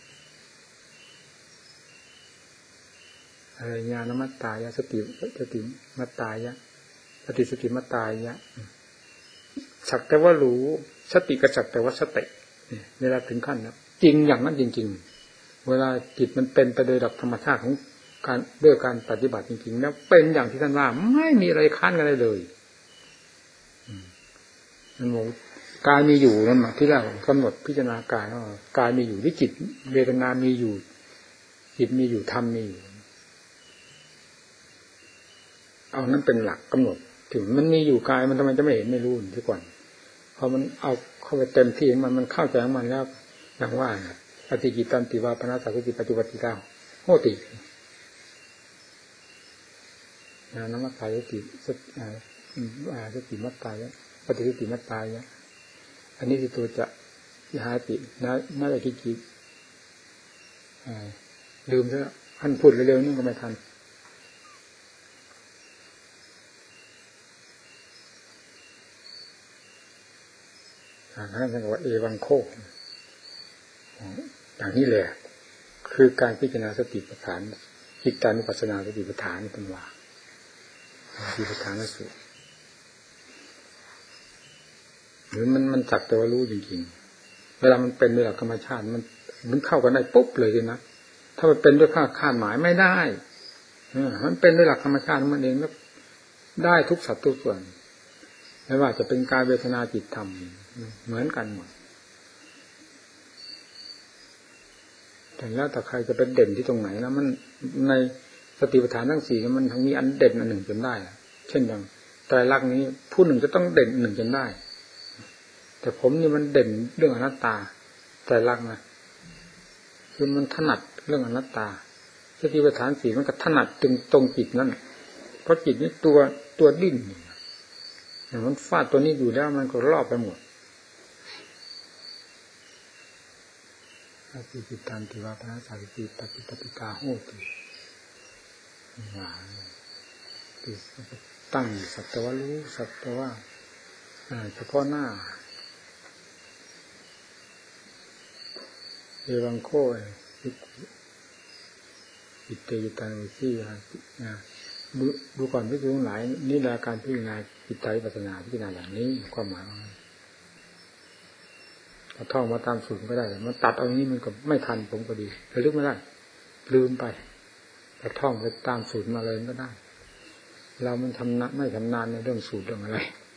อะไรญาณมัตตายะสติสติมัตตายะสติสติมัตตายะสักแต่ว่ารู้สติก็สักแต่ว่าสติเวลาถึงขั้นนะจริงอย่างนั้นจริงๆเวลาจิตมันเป็นไปโดยหลักธรรมชาติของการด้วยการปฏิบัติจริงๆแล้วเป็นอย่างที่ท่านว่าไม่มีอะไรค้านกันได้เลยนั่นโมกายมีอยู่นั่นหมายที่แรกกำหนดพิจารณากายว่ากายมีอยู่ที่จิตเวทนามีอยู่จิตมีอยู่ธรรมมีอยู่เอานั้นเป็นหลักกำหนดถึงมันมีอยู่กายมันทำไมจะไม่เห็นไม่รู้ที่ก่อนพอมันเอาเข้าไปเต็มที่มันมันเข้าใจของมันแล้วอย่างว่าอติจิตตันติวาปนัสสะสติปัจจุปติตาโหตินะนมัตตายติสติสติมัตตายะปฏิสติมัตตายะอันนี้คือตัวจะยหาตินะน่าจะคิดคิดลืมซะท่านพูดเร็วๆนี่ก็ไม่ทันท่านบอกว่าเอวังโคอย่างนี้แหละคือการพิจารณาสติปัฏฐานจิตตานุปัสสนาสติปัฏฐานเป็นว่าสติปัฏฐานนั่นสุดหรือมันมันจักแต่ว่ารู้จริงๆเวลามันเป็นด้วยหลักธรรมชาติมันมันเข้ากันได้ปุ๊บเลยนะถ้ามันเป็นด้วยค่าคาดหมายไม่ได้มันเป็นด้วยหลักธรรมชาติมันเองแล้วได้ทุกสัตว์ทุกส่วนไม่ว่าจะเป็นกายเวทนาจิตธรรมเหมือนกันหมดแต่แล้วแต่ใครจะเป็นเด่นที่ตรงไหนนะมันในสติปัฏฐานทั้งสี่มันทั้งมีอันเด่นอันหนึ่งจนได้เช่นอย่างไตรลักษณ์นี้ผู้หนึ่งจะต้องเด่นหนึ่งจนได้แต่ผมนี่มันเด่นเรื่องอนัตตาไตรลักษณ์นะคือมันถนัดเรื่องอนัตตาสติปัฏฐานสี่มันก็ถนัดตรงตรงจิตนั่นเพราะจิตนี่ตัวตัวดิ้นอย่างมันฟาดตัวนี้อยู่แล้วมันก็รอบไปหมดอติจิตตันติวาปนัสสะสติปัจจุปติตาโหติว่าติตั้งสักแต่ว่ารู้สักแต่ว่าเฉพาะหน้าเอวังโคอิเตยิตันวิสีนะดูก่อนพิจารณาหลายนี่แหละการพิจารณาจิตใจปัสนาพิจารณาอย่างนี้ความหมายถ้าท่องมาตามสูตรก็ได้มันตัดเอานี้มันก็ไม่ทันผมก็ดีระลึกไม่ได้ลืมไปแต่ท่องไปตามสูตรมาเลยก็ได้เรามันทำไม่ชำนาญในเรื่องสูตรเรื่องอะไร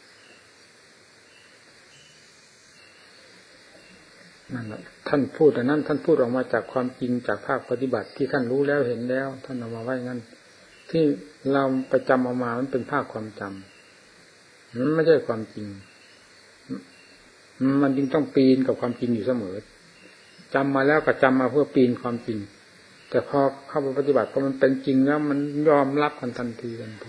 นั่นแหละท่านพูดแต่นั้นท่านพูดออกมาจากความจริงจากภาคปฏิบัติที่ท่านรู้แล้วเห็นแล้วท่านเอามาไว้งั้นที่เราไปจำเอามามันเป็นภาคความจำมันไม่ใช่ความจริงมันจึงต้องปีนกับความจริงอยู่เสมอจำมาแล้วก็จำมาเพื่อปีนความจริงแต่พอเข้าไปปฏิบัติพอมันเป็นจริงแล้วมันยอมรับกันทันทีทันที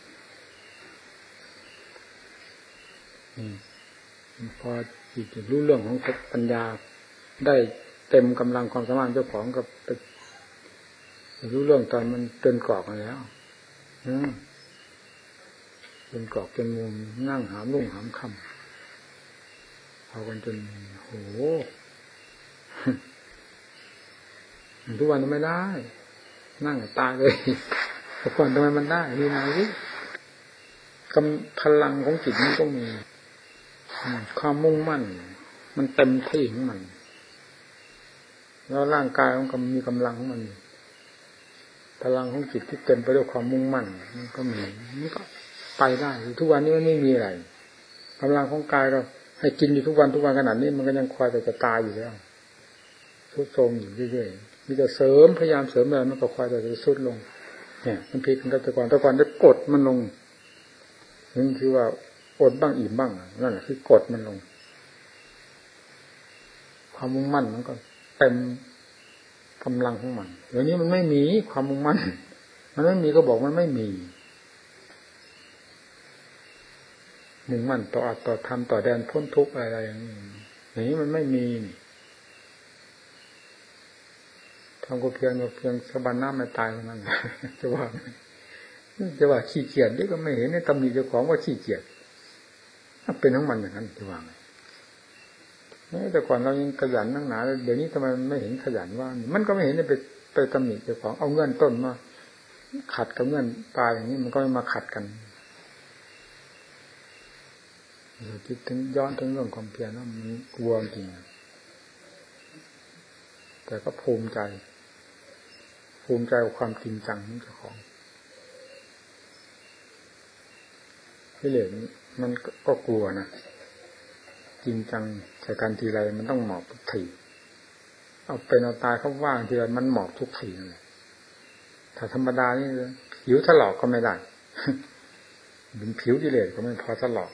พอจิตรู้เรื่องของปัญญาได้เต็มกำลังความสามารถเจ้าของกับรู้เรื่องตอนมันเป็นกรอกมาแล้วเป็นกรอกเป็นมุมนั่งหามลุ่งหามค่ำเอากันจนโหทุกวันไม่ได้นั่งตายเลยแต่ก่อนทำไมมันได้นี่นะสิกำพลังของจิตมันต้องมีความมุ่งมั่นมันเต็มที่ของมันแล้วร่างกายมันก็มีกำลังของมันพลังของจิตที่เต็มไปด้วยความมุ่งมั่นมันก็มีมันก็ไปได้ทุกวันนี้มันไม่มีอะไรกำลังของกายก็ให้กินอยู่ทุกวันทุกวันขนาดนี้มันก็ยังคอยแต่จะตายอยู่แล้วทุกโทรมอยู่เรื่อยๆมีแต่เสริมพยายามเสริมอะไรมันก็คอยแต่จะสุดลงเนี่ยมันผิดกันแต่ก่อนแต่ก่อนได้กดมันลงนั่นคือว่าอดบ้างอิ่มบ้างนั่นแหละคือกดมันลงความมุ่งมั่นมันก็เต็มกำลังของมันเดี๋ยวนี้มันไม่มีความมุ่งมั่นมันไม่มีก็บอกมันไม่มีมุ่งมั่นต่ออัตต่อธรรมต่อแดนพ้นทุกข์อะไรอย่างนี้อย่างนี้มันไม่มีทำก็เพียงเพียงสะบันหน้าไม่ตายเท่านั้นจะว่าจะว่าขี้เกียจนี่ก็ไม่เห็นในตำหนิเจ้าของว่าขี้เกียจเป็นทั้งมันอย่างนั้นจะว่าไงแต่ก่อนเรายังขยันนั่งหนาเดี๋ยวนี้ทำไมมันไม่เห็นขยันว่ามันก็ไม่เห็นไปไปตำหนิเจ้าของเอาเงื่อนต้นมาขัดกับเงื่อนปลายอย่างนี้มันก็ไม่มาขัดกันคิดถึงย้อนถึงเรื่องความเพียรว่ามันกลัวจริงแต่ก็ภูมิใจภูมิใจกับความจริงจังของเจ้าของที่เหลือมันก็กลัวนะจริงจังใส่กันทีไรมันต้องหมอบทุกทีเอาเป็นเอาตายเขาว่างทีไรมันหมอบทุกทีเลยถ้าธรรมดานี่ผิวถลอกก็ไม่ได้เป็นผิวกิเลสก็ไม่พอถลอก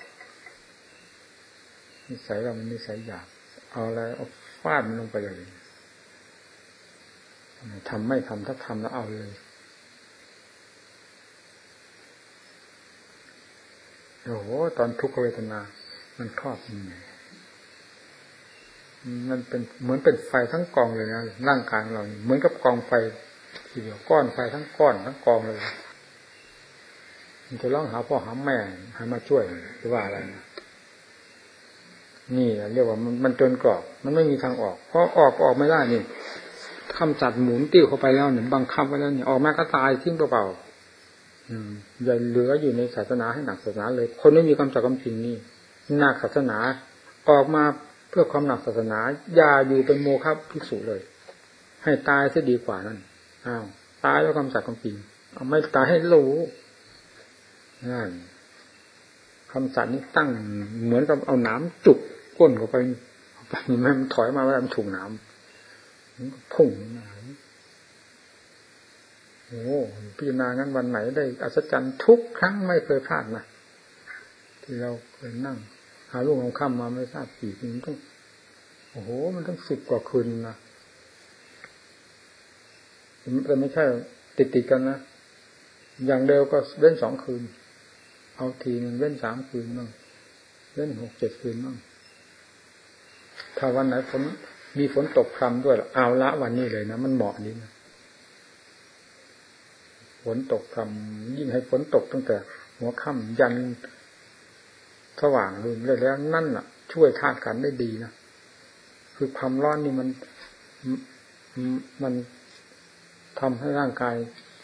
นิสัยเรามันนิสัยหยาบเอาอะไรเอาฟาดมันลงไปเลยทำไม่ทำถ้าทำแล้วเอาเลยโอ้โหตอนทุกขเวทนามันครอบมันมันเป็นเหมือนเป็นไฟทั้งกองเลยนะร่างกายเราเหมือนกับกองไฟทีเดียวก้อนไฟทั้งก้อนทั้งกองเลยมันจะร้องหาพ่อหาแม่ให้มาช่วยหรือว่าอะไรนี่เรียกว่ามันมันจนกรอบมันไม่มีทางออกเพราะออกก็ออกไม่ได้นี่คำจัดหมุนติ้วเข้าไปแล้วเนี่ยบังคับไว้แล้วเนี่ยออกมาก็ตายทิ้งเปล่าๆอืมอย่าเหลืออยู่ในศาสนาให้หนักศาสนาเลยคนไม่มีคำจัดคำจริงนี่หนักศาสนาออกมาเพื่อความหนักศาสนาอย่าอยู่เป็นโมฆะภิกษุเลยให้ตายซะดีกว่านั่นอ้าวตายแล้วคำจัดคำจริงเอาไม่ตายให้รู้นั่นคำสัตย์นี้ตั้งเหมือนกับเอาน้ำจุกก้นเข้าไปไปมันถอยมาแล้วมันถูกน้ำมันพุ่งโอ้พิจารณางั้นวันไหนได้อัศจรรย์ทุกครั้งไม่เคยพลาดนะที่เราเคยนั่งหาลูกของค่ำมาไม่ทราบกี่ปีมันต้องโอ้โหมันต้องสิบกว่าคืนนะแต่ไม่ใช่ติดติดกันนะอย่างเดียวก็เว้นสองคืนเอาทีนึงเว้นสามคืนบ้างเว้นหกเจ็ดคืนบ้างถ้าวันไหนฝนมีฝนตกพรำด้วยเอาละวันนี้เลยนะมันเหมาะนี้นะฝนตกพรำยิ่งให้ฝนตกตั้งแต่หัวค่ำยันสว่างเลยเลยแล้วนั่นน่ะช่วยธาตุขันธ์ได้ดีนะคือความร้อนนี่มันมันทำให้ร่างกาย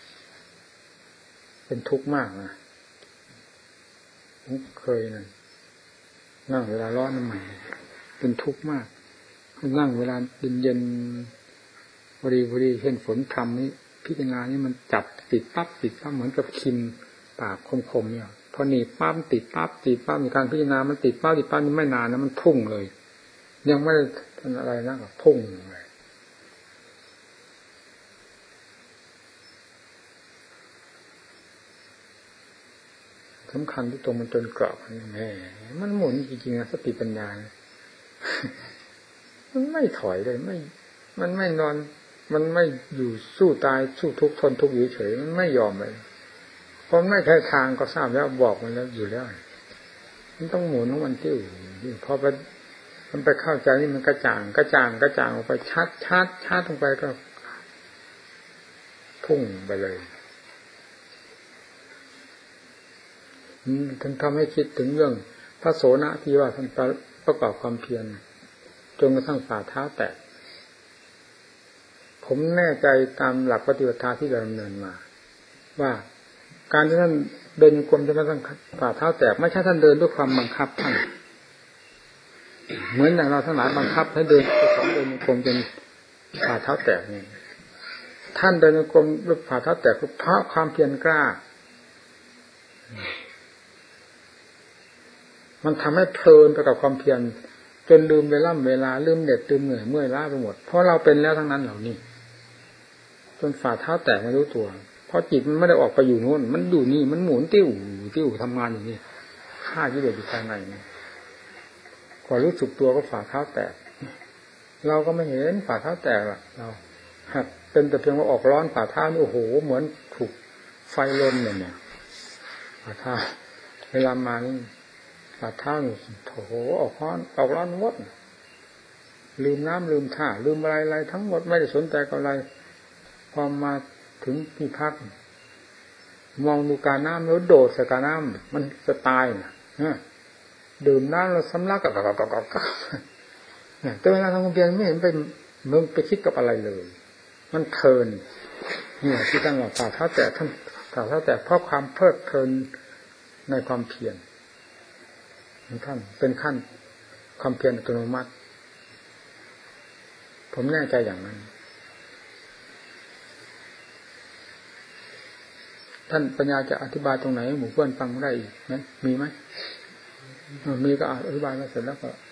เป็นทุกข์มากนะผมเคยนะนั่งเวลาร้อนน้ำมันเป็นทุกข์มากนั่งเวลาเย็นๆพอดีพอดีเห็นฝนทำนี่พิจารณานี่มันจับติดปั๊บติดปั๊บเหมือนกับคิมปากคมๆเนี่ยพอหนีปั๊บติดปั๊บติดปั๊บมีการพิจารณามันติดปั๊บติดปั๊บนี่ไม่นานนะมันพุ่งเลยยังไม่ได้ทำอะไรนะก็พุ่งเลยสำคัญที่ตรงมันจนกรอบแหมมันหมุนจริงๆนะสติปัญญามันไม่ถอยเลยไม่มันไม่นอนมันไม่อยู่สู้ตายสู้ทุกข์ทนทุกข์อยู่เฉยมันไม่ยอมเลยเพราะไม่ใช่ทางก็ทราบแล้วบอกมันแล้วอยู่แล้วมันต้องหมุนของมันที่อื่นพอไปมันไปเข้าใจนี่มันกระจ่างกระจ่างกระจ่างออกไปชัดชัดชัดลงไปก็พุ่งไปเลยท่านทำให้คิดถึงเรื่องพระโสนะที่ว่าท่านประกอบความเพียรจนกระทั่งฝ่าเท้าแตกผมแน่ใจตามหลักปฏิบัติที่เราดำเนินมาว่าการที่ท่านเดินกรมจนกระทั่งฝ่าเท้าแตกไม่ใช่ท่านเดินด้วยความบังคับท่านเหมือนอย่างเราทั้งหลายบังคับให้เดินสองเดินกลมจนฝ่าเท้าแตกนี่ท่านเดินกลมด้วยฝ่าเท้าแตกเพราะความเพียรกล้ามันทำให้เพลินไปกับความเพียรจนลืมเวลาเวลาลืมเหน็ดลืมเหนื่อยเมื่อยล้าไปหมดเพราะเราเป็นแล้วทั้งนั้นเหล่านี้จนฝ่าเท้าแตกไม่รู้ตัวเพราะจิตมันไม่ได้ออกไปอยู่โน่นมันอยู่นี่มันหมุนติ้วติ้วทำงานอยู่นี่ฆ่ากิเลสอยู่ภายในนี่พอรู้สึกตัวก็ฝ่าเท้าแตกเราก็ไม่เห็นฝ่าเท้าแตกหรอกเราเป็นแต่เพียงว่าออกร้อนฝ่าเท้านี่โอ้โหเหมือนถูกไฟลนเนี่ยเนี่ยฝ่าเท้าเวลามานี่ฝ่าเท้านี่โอ้โหออกร้อนออกร้อนหมดลืมน้ำลืมท่าลืมอะไรอะไรทั้งหมดไม่ได้สนใจกับอะไรพอมาถึงที่พักมองดูการน้ำแล้วโดดใส่การน้ำมันจะตายนะดื่มน้ำแล้วสำลักกับกับกับกับกับเนี่ยแต่เวลาทำความเพียรไม่เห็นไปมึงไปคิดกับอะไรเลยมันเพลินเนี่ยที่ท่านบอกฝ่าเท้าแต่ท่านฝ่าเท้าแต่เพราะความเพลิดเพลินในความเพียรท่านเป็นขั้นความเพียรอัตโนมัติผมแน่ใจอย่างนั้นท่านปัญญาจะอธิบายตรงไหนหมู่เพื่อนฟังได้อีกไหมมีไหมมีก็อธิบายมาเสร็จแล้วก็